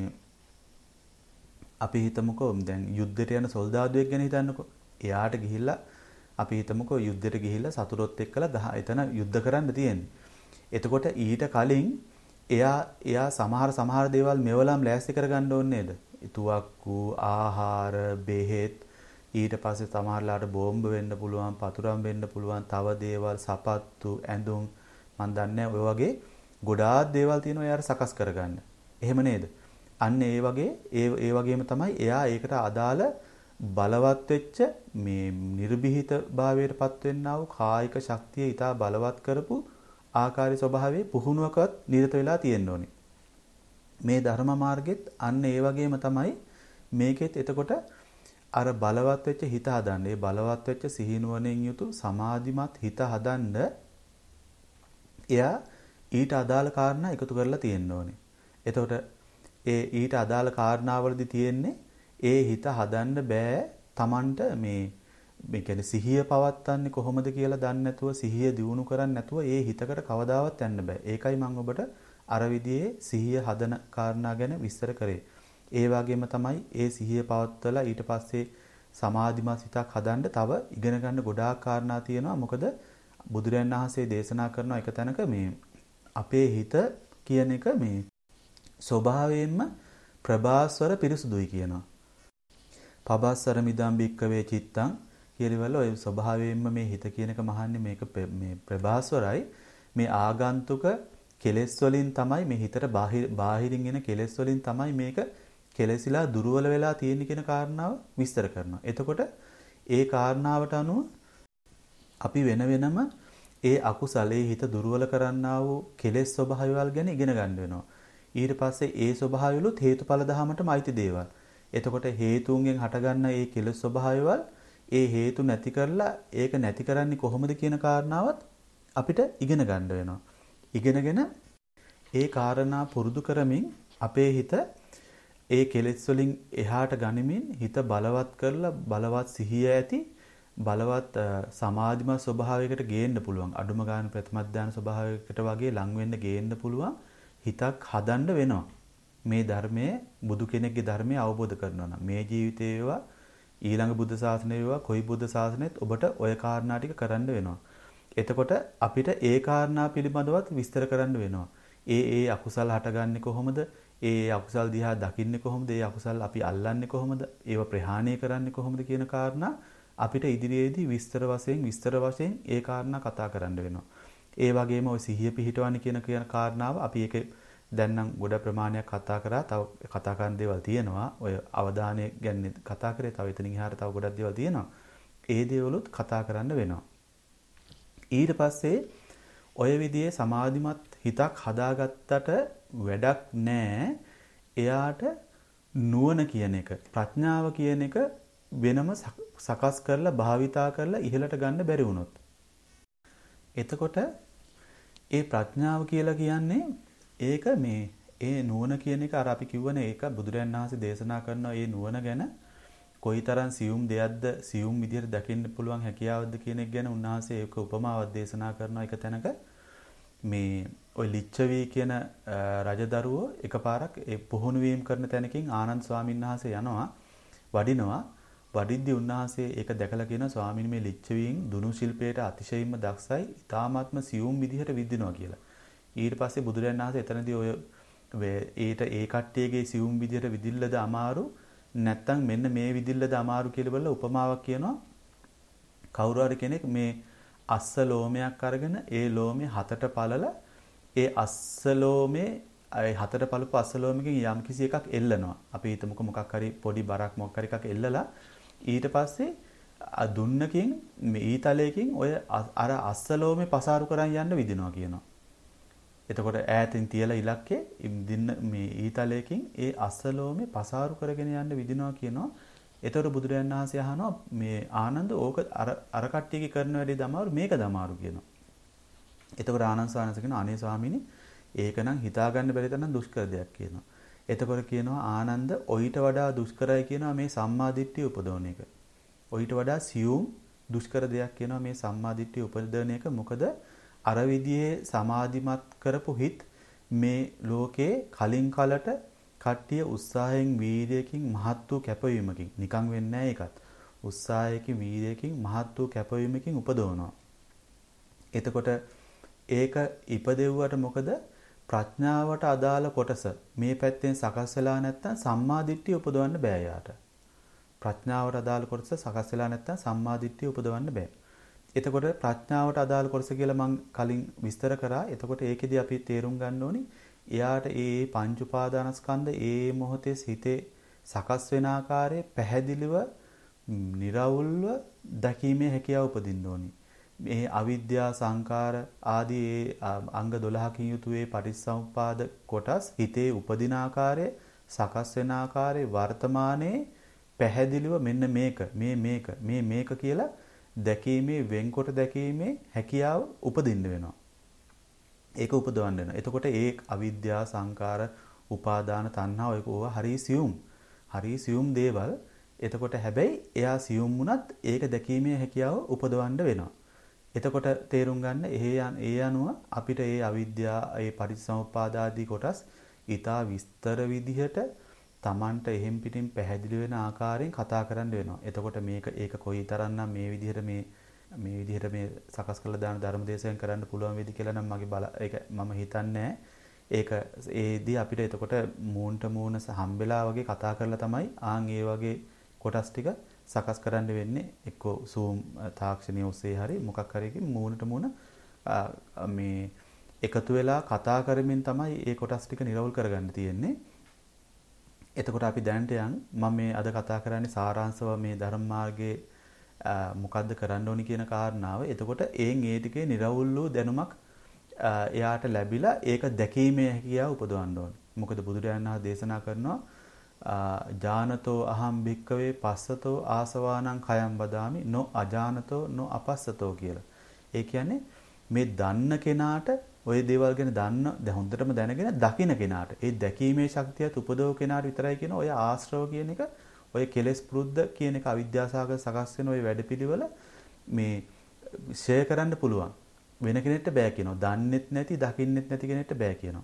S1: අපි හිතමුකෝ දැන් යුද්ධයට යන සොල්දාදුවෙක් ගැන හිතන්නකෝ. එයාට ගිහිල්ලා අපි හිතමුකෝ යුද්ධයට ගිහිල්ලා සතුරොත් එක්කලා ගහ එතන යුද්ධ කරන්න තියෙන්නේ. එතකොට ඊට කලින් එයා එයා සමහර සමහර දේවල් මෙවලම් ලෑස්ති කරගන්න ඕනේ නේද? තුවක්කු, ආහාර, බෙහෙත්, ඊට පස්සේ සමහරලාට බෝම්බ වෙන්න පුළුවන්, පතුරම් වෙන්න පුළුවන්, තව දේවල්, සපත්තු, ඇඳුම්, මන් දන්නේ ඔය වගේ ගොඩාක් දේවල් තියෙනවා එයාට සකස් කරගන්න. එහෙම නේද? අන්න ඒ වගේ ඒ ඒ වගේම තමයි එයා ඒකට අදාළ බලවත් වෙච්ච මේ නිර්භීත භාවයටපත් වෙන්නා වූ කායික ශක්තිය ඊට බලවත් කරපු ආකාරي ස්වභාවයේ පුහුණුවකත් නිරත වෙලා තියෙන්න ඕනේ. මේ ධර්ම මාර්ගෙත් අන්න ඒ වගේම තමයි මේකෙත් එතකොට අර බලවත් වෙච්ච හිත හදන්න. ඒ බලවත් වෙච්ච සිහිනුවණෙන් යුතු සමාධිමත් හිත හදන්න එයා ඊට අදාළ කාරණා එකතු කරලා තියෙන්න ඕනේ. එතකොට ඒ ඊට අදාළ කාරණාවලදී තියෙන්නේ ඒ හිත හදන්න බෑ Tamanට මේ මේ කියන්නේ සිහිය පවත්න්නේ කොහොමද කියලා දන්නේ නැතුව සිහිය දියුණු කරන්නේ නැතුව ඒ හිතකට කවදාවත් යන්න බෑ. ඒකයි මම ඔබට අර විදිහේ සිහිය හදන කාරණා ගැන විස්තර කරේ. ඒ වගේම තමයි ඒ සිහිය පවත්වලා ඊට පස්සේ සමාධිමත් හිතක් හදන්න තව ඉගෙන ගන්න ගොඩාක් කාරණා තියෙනවා. මොකද බුදුරජාණන් වහන්සේ දේශනා කරන එක තැනක මේ අපේ හිත කියන එක මේ ස්වභාවයෙන්ම ප්‍රභාස්වර පිරිසුදුයි කියනවා. පබස්සර මිදම් බික්කවේ චිත්තං කියලිවල ඔය ස්වභාවයෙන්ම මේ හිත කියන එක මහන්නේ මේක මේ ප්‍රභාස්වරයි. මේ ආගන්තුක කෙලෙස් වලින් තමයි මේ හිතට බාහිරින් එන කෙලෙස් වලින් තමයි මේක කෙලෙසිලා දුර්වල වෙලා තියෙන කියන කාරණාව විස්තර කරනවා. එතකොට ඒ කාරණාවට අනුව අපි වෙන වෙනම ඒ අකුසලයේ හිත දුර්වල කරන්නා වූ කෙලෙස් ස්වභාවයල් ගැන ඉගෙන ගන්න වෙනවා. ඊට පස්සේ ඒ ස්වභාවයලුත් හේතුඵල ධහමටම අයිති දේවල්. එතකොට හේතුන්ගෙන් හටගන්න ඒ කෙලෙස් ස්වභාවයල් ඒ හේතු නැති කරලා ඒක නැති කරන්නේ කොහොමද කියන කාරණාවත් අපිට ඉගෙන ගන්න වෙනවා. ඉගෙනගෙන ඒ කාරණා පුරුදු කරමින් අපේ හිත ඒ කෙලෙස් වලින් එහාට ගනිමින් හිත බලවත් කරලා බලවත් සිහිය ඇති බලවත් සමාධිමත් ස්වභාවයකට ගේන්න පුළුවන්. අඩුම ගාන ප්‍රථම ධානය ස්වභාවයකට වගේ ලං වෙන්න ගේන්න පුළුවන් හිතක් හදන්න වෙනවා. මේ ධර්මයේ බුදු කෙනෙක්ගේ ධර්මය අවබෝධ කරනවා නම් මේ ජීවිතේ වේවා ඊළඟ බුද්ධ ශාසනය වේවා කොයි බුද්ධ ශාසනයත් ඔබට ඔය කාරණා ටික කරන්න වෙනවා. එතකොට අපිට ඒ කාරණා පිළිබඳවත් විස්තර කරන්න වෙනවා. ඒ ඒ අකුසල් හටගන්නේ කොහොමද? ඒ අකුසල් දිහා දකින්නේ කොහොමද? ඒ අකුසල් අපි අල්ලන්නේ කොහොමද? ඒව ප්‍රහාණය කරන්නේ කොහොමද කියන කාරණා අපිට ඉදිරියේදී විස්තර වශයෙන් විස්තර වශයෙන් ඒ කාරණා කතා කරන්න වෙනවා. ඒ වගේම ඔය සිහිය පිහිටවන්නේ කියන කියන කාරණාව අපි ඒක දැන් නම් ගොඩ ප්‍රමාණයක් කතා කරා. තව කතා කරන්න දේවල් තියෙනවා. ඔය අවධානය ගැන කතා කරේ. තව එතනින් එහාට තව ගොඩක් දේවල් තියෙනවා. ඒ දේවලුත් කතා කරන්න වෙනවා. ඊට පස්සේ ඔය විදිහේ සමාධිමත් හිතක් හදාගත්තට වැඩක් නැහැ. එයාට නුවණ කියන එක, ප්‍රඥාව කියන එක වෙනම සකස් කරලා භාවිතා කරලා ඉහළට ගන්න බැරි වුණොත්. එතකොට ඒ ප්‍රඥාව කියලා කියන්නේ ඒක මේ ඒ නුවණ කියන එක අර අපි කිව්වනේ ඒක බුදුරජාණන් වහන්සේ දේශනා කරන ඒ නුවණ ගැන කොයිතරම් සියුම් දෙයක්ද සියුම් විදිහට දකින්න පුළුවන් හැකියාවක්ද කියන එක ගැන උන්වහන්සේ ඒක උපමාවක් දේශනා කරන එක තැනක මේ ඔය ලිච්ඡවි කියන රජදරුවෝ එකපාරක් ඒ පුහුණු වීම කරන තැනකින් ආනන්ද ස්වාමීන් වහන්සේ යනවා වඩිනවා වඩිද්දී උන්වහන්සේ ඒක දැකලා කියන ස්වාමීන් මේ ලිච්ඡවීන් දුනු ශිල්පයට අතිශයින්ම දක්ෂයි ඊ타මාත්ම සියුම් විදිහට විදිනවා කියලා. ඊට පස්සේ බුදුරජාණන් වහන්සේ එතනදී ඔය ඒට ඒ කට්ටියගේ සියුම් විදිහට විදිල්ලද අමාරු නැත්තම් මෙන්න මේ විදිල්ලද අමාරු කියලා බලලා උපමාවක් කියනවා. කවුරු හරි කෙනෙක් මේ අස්ස ලෝමයක් අරගෙන ඒ ලෝමේ හතට පළලා ඒ අස්ස ලෝමේ ඒ හතට පළපු අස්ස ලෝමකින් යම් කිසි එකක් එල්ලනවා. අපි හිතමුකෝ මොකක් හරි පොඩි බරක් මොකක් හරි එකක් එල්ලලා ඊට පස්සේ දුන්නකින් මේ ඊතලයකින් ඔය අර අස්සලෝමේ පසාරු කරන් යන්න විදිනවා කියනවා. එතකොට ඈතින් තියලා ඉලක්කේ දින්න මේ ඊතලයකින් ඒ අස්සලෝමේ පසාරු කරගෙන යන්න විදිනවා කියනවා. එතකොට බුදුරජාණන් වහන්සේ අහනවා මේ ආනන්ද ඕක අර අර කට්ටියගේ කරන වැඩේ දමාරු මේක දමාරු කියනවා. එතකොට ආනන්ද සානස කියනවා අනේ ස්වාමීනි ඒක නම් හිතා ගන්න බැරි තරම් දුෂ්කර දෙයක් කියනවා. එතකොට කියනවා ආනන්ද ඔయిత වඩා දුෂ්කරයි කියනවා මේ සම්මාදිට්ඨිය උපදවන එක. ඔయిత වඩා සියුම් දුෂ්කර දෙයක් කියනවා මේ සම්මාදිට්ඨිය උපදවන එක. මොකද අර විදිහේ සමාධිමත් කරපු හිත් මේ ලෝකේ කලින් කලට කට්ටිය උත්සාහයෙන් වීර්යයෙන් මහත් වූ කැපවීමකින් නිකන් වෙන්නේ නැහැ ඒකත්. උත්සාහයකින් වීර්යයෙන් මහත් වූ කැපවීමකින් උපදවනවා. එතකොට ඒක ඉපදෙව්වට මොකද ප්‍රඥාවට අදාළ කොටස මේ පැත්තෙන් සකස් වෙලා නැත්නම් සම්මාදිට්ඨිය උපදවන්න බෑ යාට. ප්‍රඥාවට අදාළ කොටස සකස් වෙලා නැත්නම් සම්මාදිට්ඨිය උපදවන්න බෑ. එතකොට ප්‍රඥාවට අදාළ කොටස කියලා මම කලින් විස්තර කරා. එතකොට ඒකෙදි අපි තේරුම් ගන්න ඕනි එයාට ඒ පංච උපාදානස්කන්ධ ඒ මොහොතේ හිතේ සකස් වෙන ආකාරයේ පැහැදිලිව निराවුල්ව දැකීමේ හැකියාව උපදින්න ඕනි. මේ අවිද්‍යා සංකාර ආදී අංග දොළහකින් යුතු ඒ පටිච්චසමුප්පාද කොටස් හිතේ උපදින ආකාරය සකස් වෙන ආකාරයේ වර්තමානයේ පැහැදිලිව මෙන්න මේක මේ මේක මේ මේක කියලා දැකීමේ වෙන්කොට දැකීමේ හැකියාව උපදින්න වෙනවා. ඒක උපදවන්න වෙනවා. එතකොට ඒ අවිද්‍යා සංකාර උපාදාන තණ්හා ඔයක ඕවා හරි සියුම්. හරි සියුම් දේවල්. එතකොට හැබැයි එයා සියුම් වුණත් ඒක දැකීමේ හැකියාව උපදවන්න වෙනවා. එතකොට තේරුම් ගන්න ඒ අනුව අපිට ඒ අවිද්‍යා ඒ පටිච්චසමුප්පාද ආදී කොටස් ඊටා විස්තර විදිහට Tamanට එහෙම් පිටින් පැහැදිලි වෙන ආකාරයෙන් කතා කරන්න වෙනවා. එතකොට මේක ඒක කොයිතරම්නම් මේ විදිහට මේ මේ විදිහට මේ සකස් කරලා දාන ධර්මදේශයෙන් කරන්න පුළුවන් වේද කියලා නම් මගේ බල ඒක මම හිතන්නේ ඒක ඒදී අපිට එතකොට මූණට මූණ හම්බෙලා වගේ කතා කරලා තමයි ආන් ඒ වගේ කොටස් ටික සකස් කරන්න වෙන්නේ. එක්කෝ Zoom තාක්ෂණය ඔස්සේ හරි මොකක් හරි එකකින් මූණට මූණ මේ එකතු වෙලා කතා කරමින් තමයි මේ කොටස් ටික නිරවුල් කරගන්න තියෙන්නේ. එතකොට අපි දැනට යන් මම මේ අද කතා කරන්නේ සාරාංශව මේ ධර්ම මාර්ගයේ මොකද්ද කරන්න ඕනි කියන කාරණාව. එතකොට එයින් ඒ ටිකේ නිර්වුල් වූ දැනුමක් එයාට ලැබිලා ඒක දැකීමේ හැකියාව උපදවන්න ඕනේ. මොකද බුදුරජාණන් වහන්සේ දේශනා කරනවා ජානතෝ අහම් භික්කවේ පස්සතෝ ආසවානං khයම් බදාමි නො අජානතෝ නො අපස්සතෝ කියලා. ඒ කියන්නේ මේ දන්න කෙනාට ඔය දේවල් ගැන දන්න දැන් හොඳටම දැනගෙන දකින්න කෙනාට ඒ දැකීමේ ශක්තියත් උපදව කෙනාට විතරයි කියන ඔය ආශ්‍රව කියන එක ඔය කෙලෙස් පුරුද්ද කියන එක අවිද්‍යාසගත සකස් වෙන ඔය වැඩපිළිවෙල මේ ෂෙයා කරන්න පුළුවන්. වෙන කෙනෙක්ට බෑ කියනවා. දන්නෙත් නැති දකින්නෙත් නැති කෙනෙක්ට බෑ කියනවා.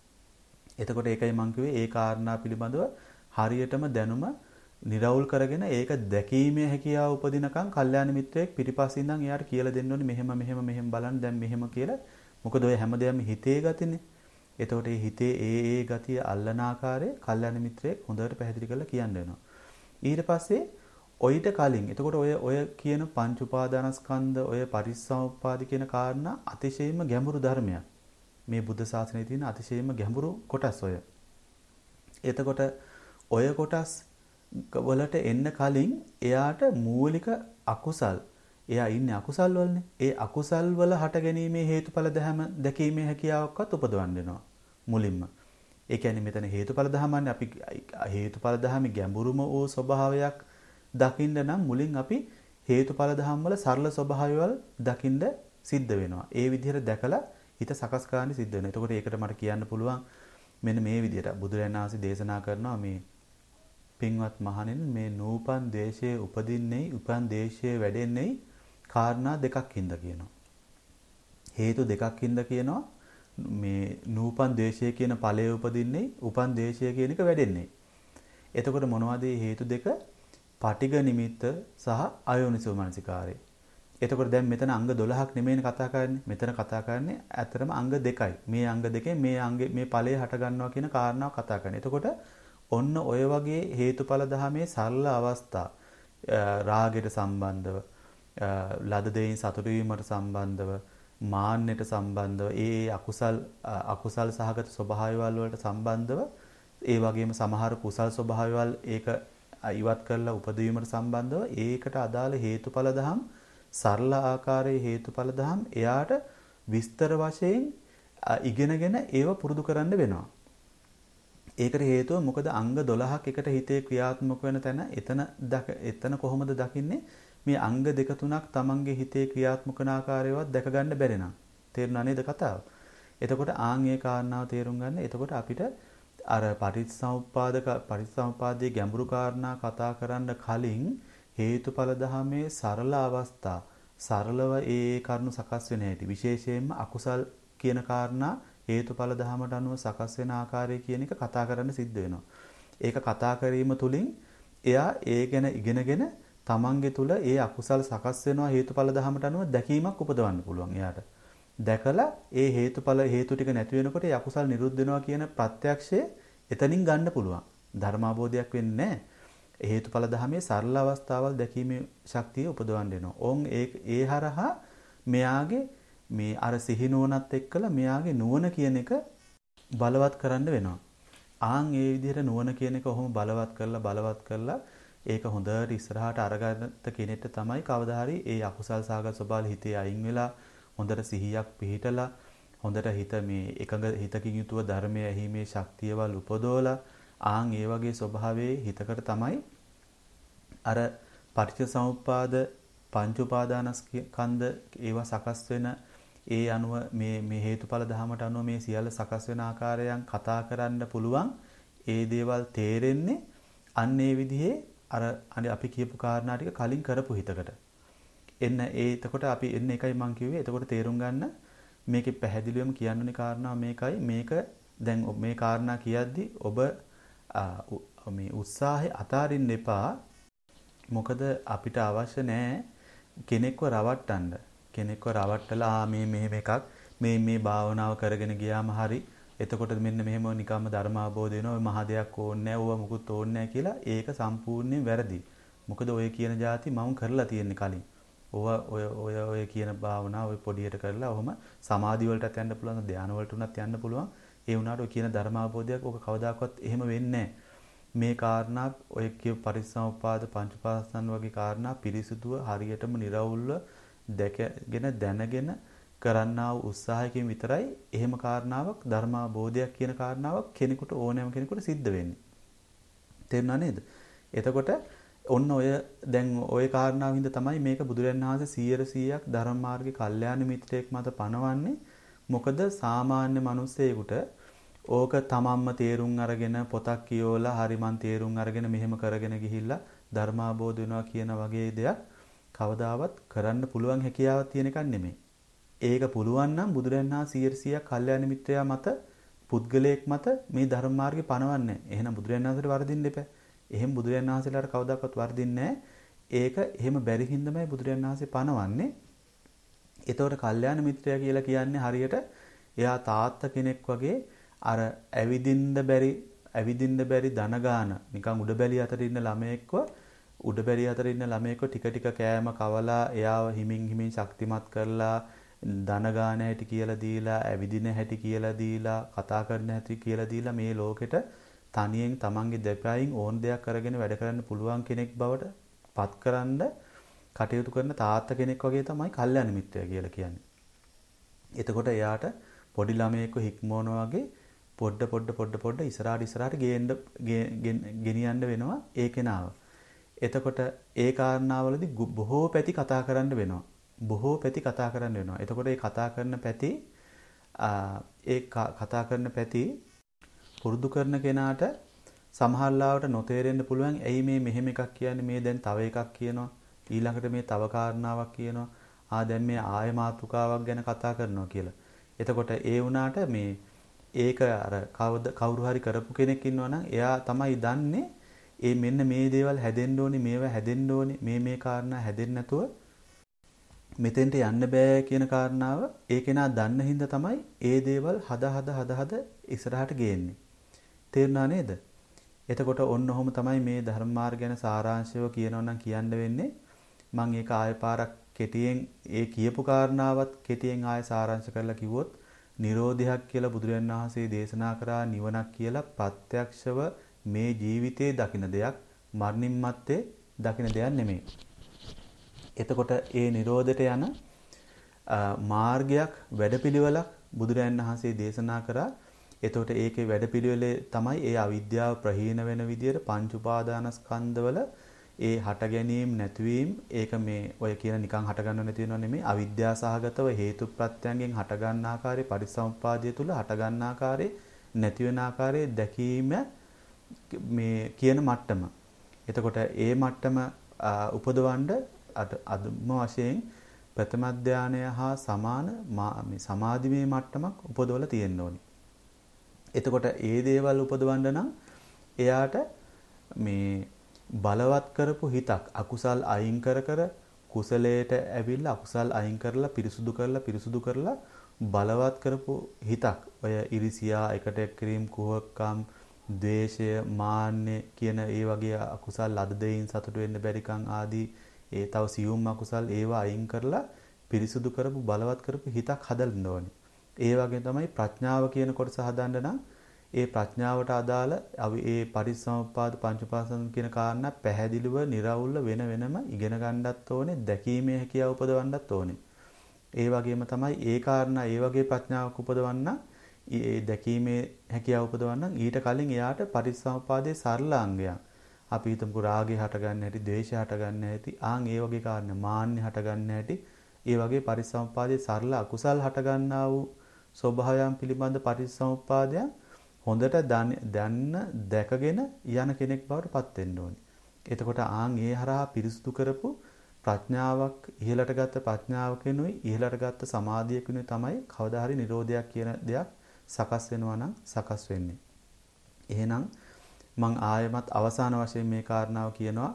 S1: එතකොට ඒකයි මම කිව්වේ ඒ කාරණා පිළිබඳව හරියටම දැනුම නිරවුල් කරගෙන ඒක දැකීමේ හැකියාව උපදිනකම් කල්යාණ මිත්‍රයෙක් පිටිපස්සින් ඉඳන් එයාට කියලා දෙන්න ඕනේ මෙහෙම මෙහෙම මෙහෙම බලන්න දැන් මෙහෙම කියලා. මොකද ඔය හැමදේම හිතේ ගතිනේ. එතකොට මේ හිතේ ඒ ඒ ගතිය අල්ලන ආකාරය කල්යාණ මිත්‍රයෙක් හොඳට පැහැදිලි කරලා කියන්න වෙනවා. ඊට පස්සේ ඔయిత කලින් එතකොට ඔය ඔය කියන පංච උපාදානස්කන්ධ ඔය පරිස්සම්පාද කියන කාරණා අතිශයින්ම ගැඹුරු ධර්මයක්. මේ බුද්ධ ශාසනයේ තියෙන අතිශයින්ම ගැඹුරු කොටස් ඔය. එතකොට ඔය කොටස් වලට එන්න කලින් එයාට මූලික අකුසල් එයා ඉන්නේ අකුසල් වලනේ. ඒ අකුසල් වල හට ගැනීමේ හේතුඵල ධම දැකීමේ හැකියාවක්වත් උපදවන්න වෙනවා මුලින්ම. ඒ කියන්නේ මෙතන හේතුඵල ධමන්නේ අපි හේතුඵල ධමේ ගැඹුරුම වූ ස්වභාවයක් දකින්න නම් මුලින් අපි හේතුඵල ධම් වල සරල ස්වභාවයවල දකින්න සිද්ධ වෙනවා. ඒ විදිහට දැකලා හිත සකස් කරන්න සිද්ධ වෙනවා. එතකොට ඒකට මට කියන්න පුළුවන් මෙන්න මේ විදිහට බුදුරජාණන් වහන්සේ දේශනා කරනවා මේ පින්වත් මහණෙනි මේ නූපන් දේශයේ උපදින්නේ උපන් දේශයේ වැඩෙන්නේ කාරණා දෙකක් හින්දා කියනවා. හේතු දෙකක් හින්දා කියනවා මේ නූපන් දේශයේ කියන ඵලයේ උපදින්නේ උපන් දේශය කියන එක වැඩෙන්නේ. එතකොට මොනවද මේ හේතු දෙක? පටිඝ නිමිත්ත සහ අයෝනිසෝ මනසිකාරය. එතකොට දැන් මෙතන අංග දොළහක් නෙමෙයිනේ කතා කරන්නේ. මෙතන කතා කරන්නේ ඇත්තටම අංග දෙකයි. මේ අංග දෙකෙන් මේ අංගේ මේ ඵලය හට ගන්නවා කියන කාරණාව කතා කරන්නේ. එතකොට ඔන්න ඔය වගේ හේතුඵල ධමයේ සරල අවස්ථා රාගයට සම්බන්ධව ලද දෙයින් සතුටු වීමට සම්බන්ධව මාන්නයට සම්බන්ධව ඒ අකුසල් අකුසල් සහගත ස්වභාවයවල වලට සම්බන්ධව ඒ වගේම සමහර කුසල් ස්වභාවයවල ඒක ඉවත් කරලා උපදවීමට සම්බන්ධව ඒකට අදාළ හේතුඵල දහම් සරල ආකාරයේ හේතුඵල දහම් එයාට විස්තර වශයෙන් ඉගෙනගෙන ඒව පුරුදු කරන්න වෙනවා. ඒකට හේතුව මොකද අංග දොළහක් එකට හිතේ ක්‍රියාත්මක වෙන තැන එතන එතන කොහොමද දකින්නේ මේ අංග දෙක තුනක් තමන්ගේ හිතේ ක්‍රියාත්මක කරන ආකාරයවත් දැක ගන්න බැරි නම් තේරුණා නේද කතාව? එතකොට ආන් ඒ කාරණාව තේරුම් ගන්න. එතකොට අපිට අර පටිච්චසමුප්පාදක පටිච්චසමුපාදයේ ගැඹුරු කාරණා කතා කරන්න කලින් හේතුඵල දහමේ සරල අවස්ථා සරලව ඒ කරුණු සකස් වෙන හැටි විශේෂයෙන්ම අකුසල් කියන කාරණා හේතුඵල දහමට අනුව සකස් වෙන ආකාරය කියන එක කතා කරන්න සිද්ධ වෙනවා. ඒක කතා කිරීම තුළින් එයා ඒ ගැන ඉගෙනගෙන තමන්ගේ තුල ඒ අකුසල් සකස් වෙනවා හේතුඵල දහමට අනුව දැකීමක් උපදවන්න පුළුවන් එයාට. දැකලා ඒ හේතුඵල හේතු ටික නැති වෙනකොට ඒ අකුසල් නිරුද්ධ වෙනවා කියන ප්‍රත්‍යක්ෂය එතනින් ගන්න පුළුවන්. ධර්මාබෝධයක් වෙන්නේ නැහැ. හේතුඵල දහමේ සරල අවස්ථාවල් දැකීමේ ශක්තිය උපදවන්න වෙනවා. ඕන් ඒ ඒ හරහා මෙයාගේ මේ අර සිහි නුවණත් එක්කලා මෙයාගේ නුවණ කියන එක බලවත් කරන්න වෙනවා. ආන් ඒ විදිහට නුවණ කියන එක ඔහොම බලවත් කරලා බලවත් කරලා ඒක හොඳට ඉස්සරහට අරගත්ත කෙනෙක්ට තමයි කවදා හරි ඒ අකුසල් සාගත ස්වභාවය හිතේ අයින් වෙලා හොඳට සිහියක් පිහිටලා හොඳට හිත මේ එකඟ හිතකින් යුතුව ධර්මයේ ඇහිීමේ ශක්තියවල් උපදෝලා ආන් ඒ වගේ ස්වභාවයේ හිතකට තමයි අර පටිච්චසමුප්පාද පංච උපාදානස්කන්ධ ඒවා සකස් වෙන ඒ අනුව මේ මේ හේතුඵල ධහමට අනුව මේ සියල්ල සකස් වෙන ආකාරයන් කතා කරන්න පුළුවන් ඒ දේවල් තේරෙන්නේ අන්න ඒ විදිහේ අර අපි කියපු කාරණා ටික කලින් කරපු හිතකට එන්න ඒ එතකොට අපි එන්න එකයි මම කිව්වේ එතකොට තේරුම් ගන්න මේකේ පැහැදිලිවම කියන්නුනේ කාරණා මේකයි මේක දැන් මේ කාරණා කියද්දි ඔබ මේ උත්සාහය අතාරින්න එපා මොකද අපිට අවශ්‍ය නැහැ කෙනෙක්ව රවට්ටන්න කෙනෙක්ව රවට්ටලා මේ මෙහෙම එකක් මේ මේ භාවනාව කරගෙන ගියාම හරි එතකොට මෙන්න මෙහෙම නිකම්ම ධර්ම අවබෝධ වෙනවා ඔය මහ දෙයක් ඕනේ නැහැ ඕවා මුකුත් ඕනේ නැහැ කියලා ඒක සම්පූර්ණයෙන් වැරදි. මොකද ඔය කියන જાති මම කරලා තියෙන්නේ කලින්. ඕවා ඔය ඔය ඔය කියන භාවනාව ඔය පොඩියට කරලා ඔහම සමාධි වලටත් යන්න පුළුවන් ධානය වලට උනත් යන්න පුළුවන්. ඒ වුණාට ඔය කියන ධර්ම අවබෝධයක් ඔක කවදාකවත් එහෙම වෙන්නේ මේ කාරණා ඔය කිය පරිසම්පාද පංච පාස්තන් වගේ කාරණා පිරිසුදුව හරියටම निराවුල්ව දැකගෙන දැනගෙන කරන්නා වූ උත්සාහයකින් විතරයි එහෙම කාරණාවක් ධර්මාබෝධයක් කියන කාරණාවක් කෙනෙකුට ඕනෑම කෙනෙකුට සිද්ධ වෙන්නේ. තේරුණා නේද? එතකොට ඔන්න ඔය දැන් ඔය කාරණාව හින්දා තමයි මේක බුදුරජාණන් වහන්සේ සීයට සීයක් ධර්ම මාර්ගේ කල්යාණ මිත්‍රයෙක් මත පනවන්නේ. මොකද සාමාන්‍ය මිනිස්සෙකුට ඕක තමන්ම තේරුම් අරගෙන පොතක් කියවලා හරි මන් තේරුම් අරගෙන මෙහෙම කරගෙන ගිහිල්ලා ධර්මාබෝධ වෙනවා කියන වගේ දෙයක් කවදාවත් කරන්න පුළුවන් හැකියාවක් තියෙන එකක් නෙමෙයි. ඒක පුළුවන් නම් බුදුරජාණන් වහන්සේ සීයට සීයක් කල්යාණ මිත්‍රයා මත පුද්ගලයෙක් මත මේ ධර්ම මාර්ගේ පනවන්නේ. එහෙනම් බුදුරජාණන් වහන්සේට වරදින්න එපා. එහෙම බුදුරජාණන් වහන්සේලාට කවදාකවත් වරදින්නේ නැහැ. ඒක එහෙම බැරි හින්දාමයි බුදුරජාණන් වහන්සේ පනවන්නේ. ඒතකොට කල්යාණ මිත්‍රයා කියලා කියන්නේ හරියට එයා තාත්තා කෙනෙක් වගේ අර ඇවිදින්න බැරි ඇවිදින්න බැරි දන ගාන නිකන් උඩබැලි අතර ඉන්න ළමයෙක්ව උඩබැලි අතර ඉන්න ළමයෙක්ව ටික ටික කෑම කවලා එයාව හිමින් හිමින් ශක්තිමත් කරලා දන ගාන හැටි කියලා දීලා ඇවිදින හැටි කියලා දීලා කතා කරන හැටි කියලා දීලා මේ ලෝකෙට තනියෙන් තමන්ගේ දෙපයින් ඕන දෙයක් කරගෙන වැඩ කරන්න පුළුවන් කෙනෙක් බවට පත්කරන්න කටයුතු කරන තාත්තා කෙනෙක් වගේ තමයි කල්යාණ මිත්‍රයා කියලා කියන්නේ. එතකොට එයාට පොඩි ළමයෙක්ව හික්මවනවා වගේ පොඩ පොඩ පොඩ පොඩ ඉස්සරහට ඉස්සරහට ගේන්න ගෙනියන්න වෙනවා ඒ කෙනාව. එතකොට ඒ කාරණාවලදී බොහෝ පැති කතා කරන්න වෙනවා. බොහෝ පැති කතා කරන්න වෙනවා. එතකොට මේ කතා කරන පැති ඒ කතා කරන පැති පුරුදු කරන කෙනාට සමහරවිට නොතේරෙන්න පුළුවන්. ඇයි මේ මෙහෙම එකක් කියන්නේ මේ දැන් තව එකක් කියනවා. ඊළඟට මේ තව කාරණාවක් කියනවා. ආ දැන් මේ ආය මාතෘකාවක් ගැන කතා කරනවා කියලා. එතකොට ඒ වුණාට මේ ඒක අර කවුද කවුරු හරි කරපු කෙනෙක් ඉන්නවනම් එයා තමයි දන්නේ ඒ මෙන්න මේ දේවල් හැදෙන්න ඕනේ මේවා හැදෙන්න ඕනේ මේ මේ කාරණා හැදෙන්න නැතුව මෙතෙන්ට යන්න බෑ කියන කාරණාව ඒ කෙනා දන්න හින්දා තමයි ඒ දේවල් හද හද හද හද ඉස්සරහට ගේන්නේ. තේරුණා නේද? එතකොට ඔන්න ඔහොම තමයි මේ ධර්ම මාර්ග ගැන සාරාංශව කියනවා නම් කියන්න වෙන්නේ. මම ඒක ආයෙ පාරක් කෙටියෙන් ඒ කියපු කාරණාවත් කෙටියෙන් ආයෙ සාරාංශ කරලා කිව්වොත් නිරෝධයක් කියලා බුදුරජාණන් වහන්සේ දේශනා කරා නිවනක් කියලා ප්‍රත්‍යක්ෂව මේ ජීවිතේ දකින දෙයක් මරණින් මත්තේ දකින දෙයක් නෙමෙයි. එතකොට ඒ නිරෝධයට යන මාර්ගයක් වැඩපිළිවෙලක් බුදුරජාණන් වහන්සේ දේශනා කරා. එතකොට ඒකේ වැඩපිළිවෙලේ තමයි ඒ අවිද්‍යාව ප්‍රහීන වෙන විදියට පංච උපාදානස්කන්ධවල ඒ හට ගැනීම නැතිවීම ඒක මේ ඔය කියන නිකන් හට ගන්නව නැති වෙනව නෙමෙයි අවිද්‍යා සහගතව හේතු ප්‍රත්‍යයෙන් හට ගන්න ආකාරයේ පරිසම්පාදය තුල හට ගන්න ආකාරයේ නැති වෙන ආකාරයේ දැකීම මේ කියන මට්ටම. එතකොට ඒ මට්ටම උපදවන්න අදම වශයෙන් ප්‍රථම ධානය හා සමාන මේ සමාධිමය මට්ටමක් උපදවලා තියෙන්න ඕනි. එතකොට ඒ දේවල් උපදවන්න නම් එයාට මේ බලවත් කරපු හිතක් අකුසල් අයින් කර කර කුසලයට ඇවිල්ලා අකුසල් අයින් කරලා පිරිසුදු කරලා පිරිසුදු කරලා බලවත් කරපු හිතක් ඔය ඉරිසියා එකට එක්කිරීම කුහකම් ද්වේෂය මාන්නය කියන ඒ වගේ අකුසල් අද දෙයින් සතුට වෙන්න බැරිකම් ආදී ඒ තව සියුම් අකුසල් ඒවා අයින් කරලා පිරිසුදු කරපු බලවත් කරපු හිතක් හදන්න ඕනේ. ඒ වගේ තමයි ප්‍රඥාව කියන කොටස හදන්න නම් ඒ ප්‍රඥාවට අදාළ ඒ පරිසම්පාද පංචපාසන කියන කාරණා පැහැදිලිව निराවුල්ව වෙන වෙනම ඉගෙන ගන්නත් ඕනේ, දැකීමේ හැකියාව උපදවන්නත් ඕනේ. ඒ වගේම තමයි ඒ කාරණා ඒ වගේ ප්‍රඥාවක් උපදවන්න ඒ දැකීමේ හැකියාව උපදවන්න ඊට කලින් එයාට පරිසම්පාදයේ සරල අංගයන් අපි හිතමුකෝ රාගය හටගන්න හැටි, ද්වේෂය හටගන්න හැටි, ආන් ඒ වගේ කාරණා මාන්නය හටගන්න හැටි, ඒ වගේ පරිසම්පාදයේ සරල අකුසල් හටගන්නා වූ ස්වභාවයන් පිළිබඳ පරිසම්පාදයන් හොඳට දන්න දැකගෙන යන කෙනෙක් බවට පත් වෙන්න ඕනේ. එතකොට ආන් ඒ හරහා පිරිසුදු කරපු ප්‍රඥාවක් ඉහළට ගත්ත ප්‍රඥාවකිනුයි ඉහළට ගත්ත සමාධියකිනුයි තමයි කවදා හරි නිරෝධයක් කියන දෙයක් සකස් වෙනවා නම් සකස් වෙන්නේ. එහෙනම් මම ආයමත් අවසාන වශයෙන් මේ කාරණාව කියනවා.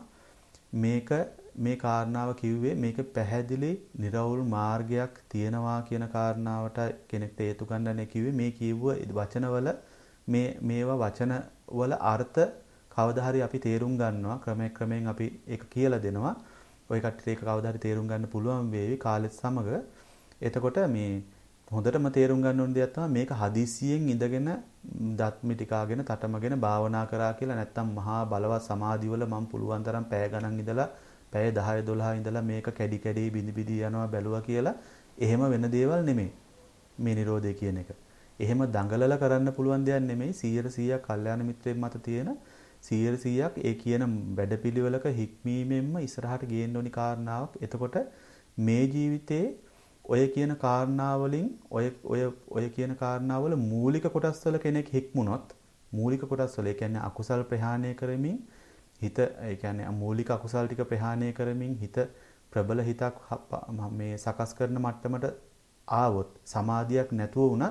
S1: මේක මේ කාරණාව කිව්වේ මේක පැහැදිලි නිර්වෘල් මාර්ගයක් තියෙනවා කියන කාරණාවට කෙනෙක්ට හේතු ගන්නනේ කිව්වේ. මේ කිව්ව වචනවල මේ මේවා වචන වල අර්ථ කවදා හරි අපි තේරුම් ගන්නවා. ක්‍රමයෙන් ක්‍රමයෙන් අපි ඒක කියලා දෙනවා. ඔය කට්ටියට ඒක කවදා හරි තේරුම් ගන්න පුළුවන් වේවි කාලෙත් සමග. එතකොට මේ හොඳටම තේරුම් ගන්න ඕන දෙයක් තමයි මේක හදිසියෙන් ඉඳගෙන දත් මිටිකාගෙන තටමගෙන භාවනා කරා කියලා නැත්තම් මහා බලවත් සමාධිවල මම පුළුවන් තරම් පැය ගණන් ඉඳලා පැය දහය දොළහ ඉඳලා මේක කැඩි කැඩි බිනි බිනි යනවා බැලුවා කියලා එහෙම වෙන දේවල් නෙමෙයි මේ Nirodhe කියන එක. එහෙම දඟලලා කරන්න පුළුවන් දෙයක් නෙමෙයි. සීයට සීයක් කල්යාණ මිත්‍රයෙක් මත තියෙන සීයට සීයක් ඒ කියන වැඩපිළිවෙලක හික්මීමෙන්ම ඉස්සරහට ගේන්න ඕනි කාරණාවක්. එතකොට මේ ජීවිතේ ඔය කියන කාරණාවලින් ඔය ඔය ඔය කියන කාරණාවල මූලික කොටස් වල කෙනෙක් හික්මුණොත් මූලික කොටස් වල ඒ කියන්නේ අකුසල් ප්‍රහාණය කරමින් හිත ඒ කියන්නේ මූලික අකුසල් ටික ප්‍රහාණය කරමින් හිත ප්‍රබල හිතක් මේ සකස් කරන මට්ටමට ආවොත් සමාධියක් නැතුව වුණත්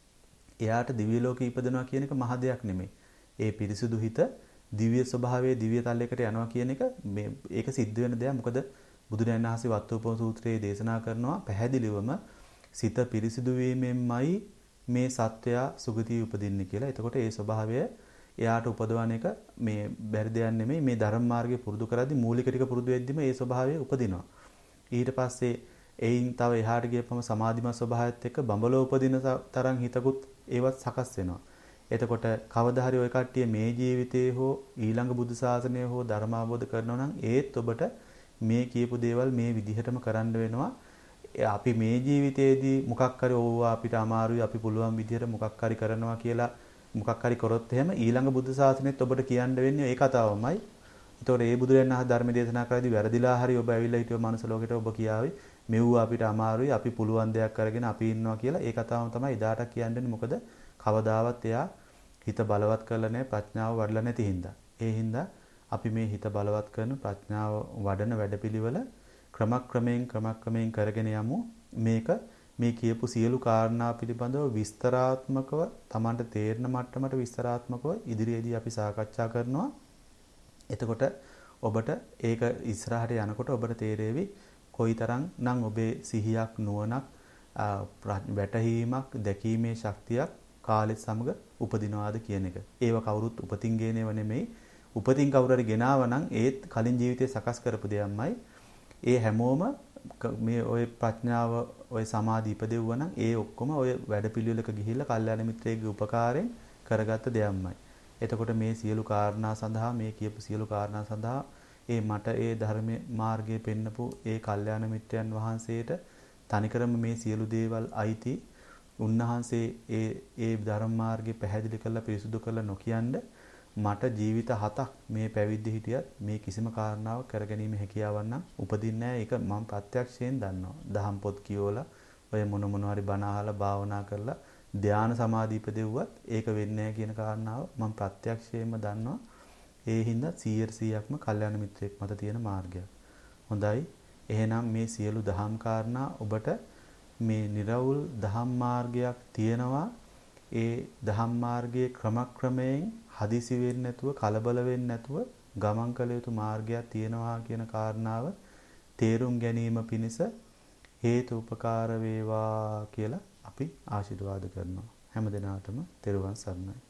S1: එයාට දිව්‍ය ලෝකෙ ඉපදෙනවා කියන එක මහ දෙයක් නෙමෙයි. ඒ පිරිසුදු හිත දිව්‍ය ස්වභාවයේ දිව්‍ය තලයකට යනවා කියන එක මේ ඒක සිද්ධ වෙන දෙයක්. මොකද බුදුරජාණන් වහන්සේ වත්තුපම සූත්‍රයේ දේශනා කරනවා පැහැදිලිවම සිත පිරිසිදු වීමෙන්මයි මේ සත්වයා සුගතිය උපදින්නේ කියලා. එතකොට ඒ ස්වභාවය එයාට උපදවන එක මේ බැරි දෙයක් නෙමෙයි. මේ ධර්ම මාර්ගය පුරුදු කරද්දී මූලික ටික පුරුදු වෙද්දිම ඒ ස්වභාවය උපදිනවා. ඊට පස්සේ එයින් තව එහාට ගියපම සමාධිමත් ස්වභාවයත් එක්ක බඹලෝ උපදින තරම් හිතකුත් ඒවත් සකස් වෙනවා. එතකොට කවදා හරි ওই කට්ටිය මේ ජීවිතේ හෝ ඊළඟ බුදු සාසනය හෝ ධර්ම අවබෝධ කරනවා නම් ඒත් ඔබට මේ කියපු දේවල් මේ විදිහටම කරන්න වෙනවා. අපි මේ ජීවිතේදී මොකක් හරි ඕවා අපිට අමාරුයි අපි පුළුවන් විදිහට මොකක් හරි කරනවා කියලා මොකක් හරි කරොත් එහෙම ඊළඟ බුදු සාසනෙත් ඔබට කියන්න වෙන්නේ ඒ කතාවමයි. ඒතකොට ඒ බුදුරජාණන් වහන්සේ ධර්ම දේශනා කරද්දී වැරදිලා හරි ඔබ ඇවිල්ලා හිටියෝ මනුස්ස ලෝකෙට ඔබ කියාවි මෙව්වා අපිට අමාරුයි අපි පුළුවන් දෙයක් කරගෙන අපි ඉන්නවා කියලා. ඒ කතාවම තමයි එදාට කියන්නේ. මොකද කවදාවත් එයා හිත බලවත් කරලා නැහැ ප්‍රඥාව වඩලා නැති හින්දා. ඒ හින්දා අපි මේ හිත බලවත් කරන ප්‍රඥාව වඩන වැඩපිළිවෙල ක්‍රමක්‍රමයෙන් ක්‍රමක්‍රමයෙන් කරගෙන යමු. මේක මේ කියපු සියලු කාරණා පිළිබඳව විස්තරාත්මකව Tamanට තේරෙන මට්ටමට විස්තරාත්මකව ඉදිරියේදී අපි සාකච්ඡා කරනවා. එතකොට ඔබට ඒක ඉස්සරහට යනකොට ඔබට තේරෙවි කොයිතරම් නම් ඔබේ සිහියක් නුවණක් වැටහීමක් දැකීමේ ශක්තියක් කාලෙත් සමග උපදිනවාද කියන එක. ඒව කවුරුත් උපතින් ගේනව නෙමෙයි. උපතින් කවුරු හරි ගෙනාව නම් ඒත් කලින් ජීවිතේ සකස් කරපු දෙයක්මයි. ඒ හැමෝම මේ ඔය ප්‍රඥාව ඔය සමාධි ඉපදෙවුවා නම් ඒ ඔක්කොම ඔය වැඩපිළිවෙලක ගිහිල්ලා කල්යාණ මිත්‍රයෙක්ගේ උපකාරයෙන් කරගත්ත දෙයක්මයි. එතකොට මේ සියලු කාරණා සඳහා මේ කියපු සියලු කාරණා සඳහා ඒ මට ඒ ධර්මයේ මාර්ගයේ පෙන්නපු ඒ කල්යාණ මිත්‍රයන් වහන්සේට තනිකරම මේ සියලු දේවල් අයිති. උන්වහන්සේ ඒ ඒ ධර්ම මාර්ගය පැහැදිලි කරලා පිරිසුදු කරලා නොකියනද මට ජීවිත හතක් මේ පැවිදි හිටියත් මේ කිසිම කාරණාවක් කරගැනීම හැකියාවක් නම් උපදින්නේ නැහැ. ඒක මම ප්‍රත්‍යක්ෂයෙන් දන්නවා. දහම් පොත් කියවලා ඔය මොන මොන හරි බණ අහලා භාවනා කරලා ධානා සමාධි ඉපදෙව්වත් ඒක වෙන්නේ නැහැ කියන කාරණාව මම ප්‍රත්‍යක්ෂයෙන්ම දන්නවා. ඒ හින්දා සීයට සීයක්ම කල්යාණ මිත්‍රයෙක් මත තියෙන මාර්ගයක්. හොඳයි. එහෙනම් මේ සියලු දහම් කාරණා ඔබට මේ නිර්වුල් දහම් මාර්ගයක් තියෙනවා. ඒ දහම් මාර්ගයේ ක්‍රමක්‍රමයෙන් හදිසි වෙන්නේ නැතුව කලබල වෙන්නේ නැතුව ගමන් කළ යුතු මාර්ගයක් තියෙනවා කියන කාරණාව තේරුම් ගැනීම පිණිස හේතු උපකාර වේවා කියලා අපි ආශිර්වාද කරනවා. හැම දිනාටම තෙරුවන් සරණයි.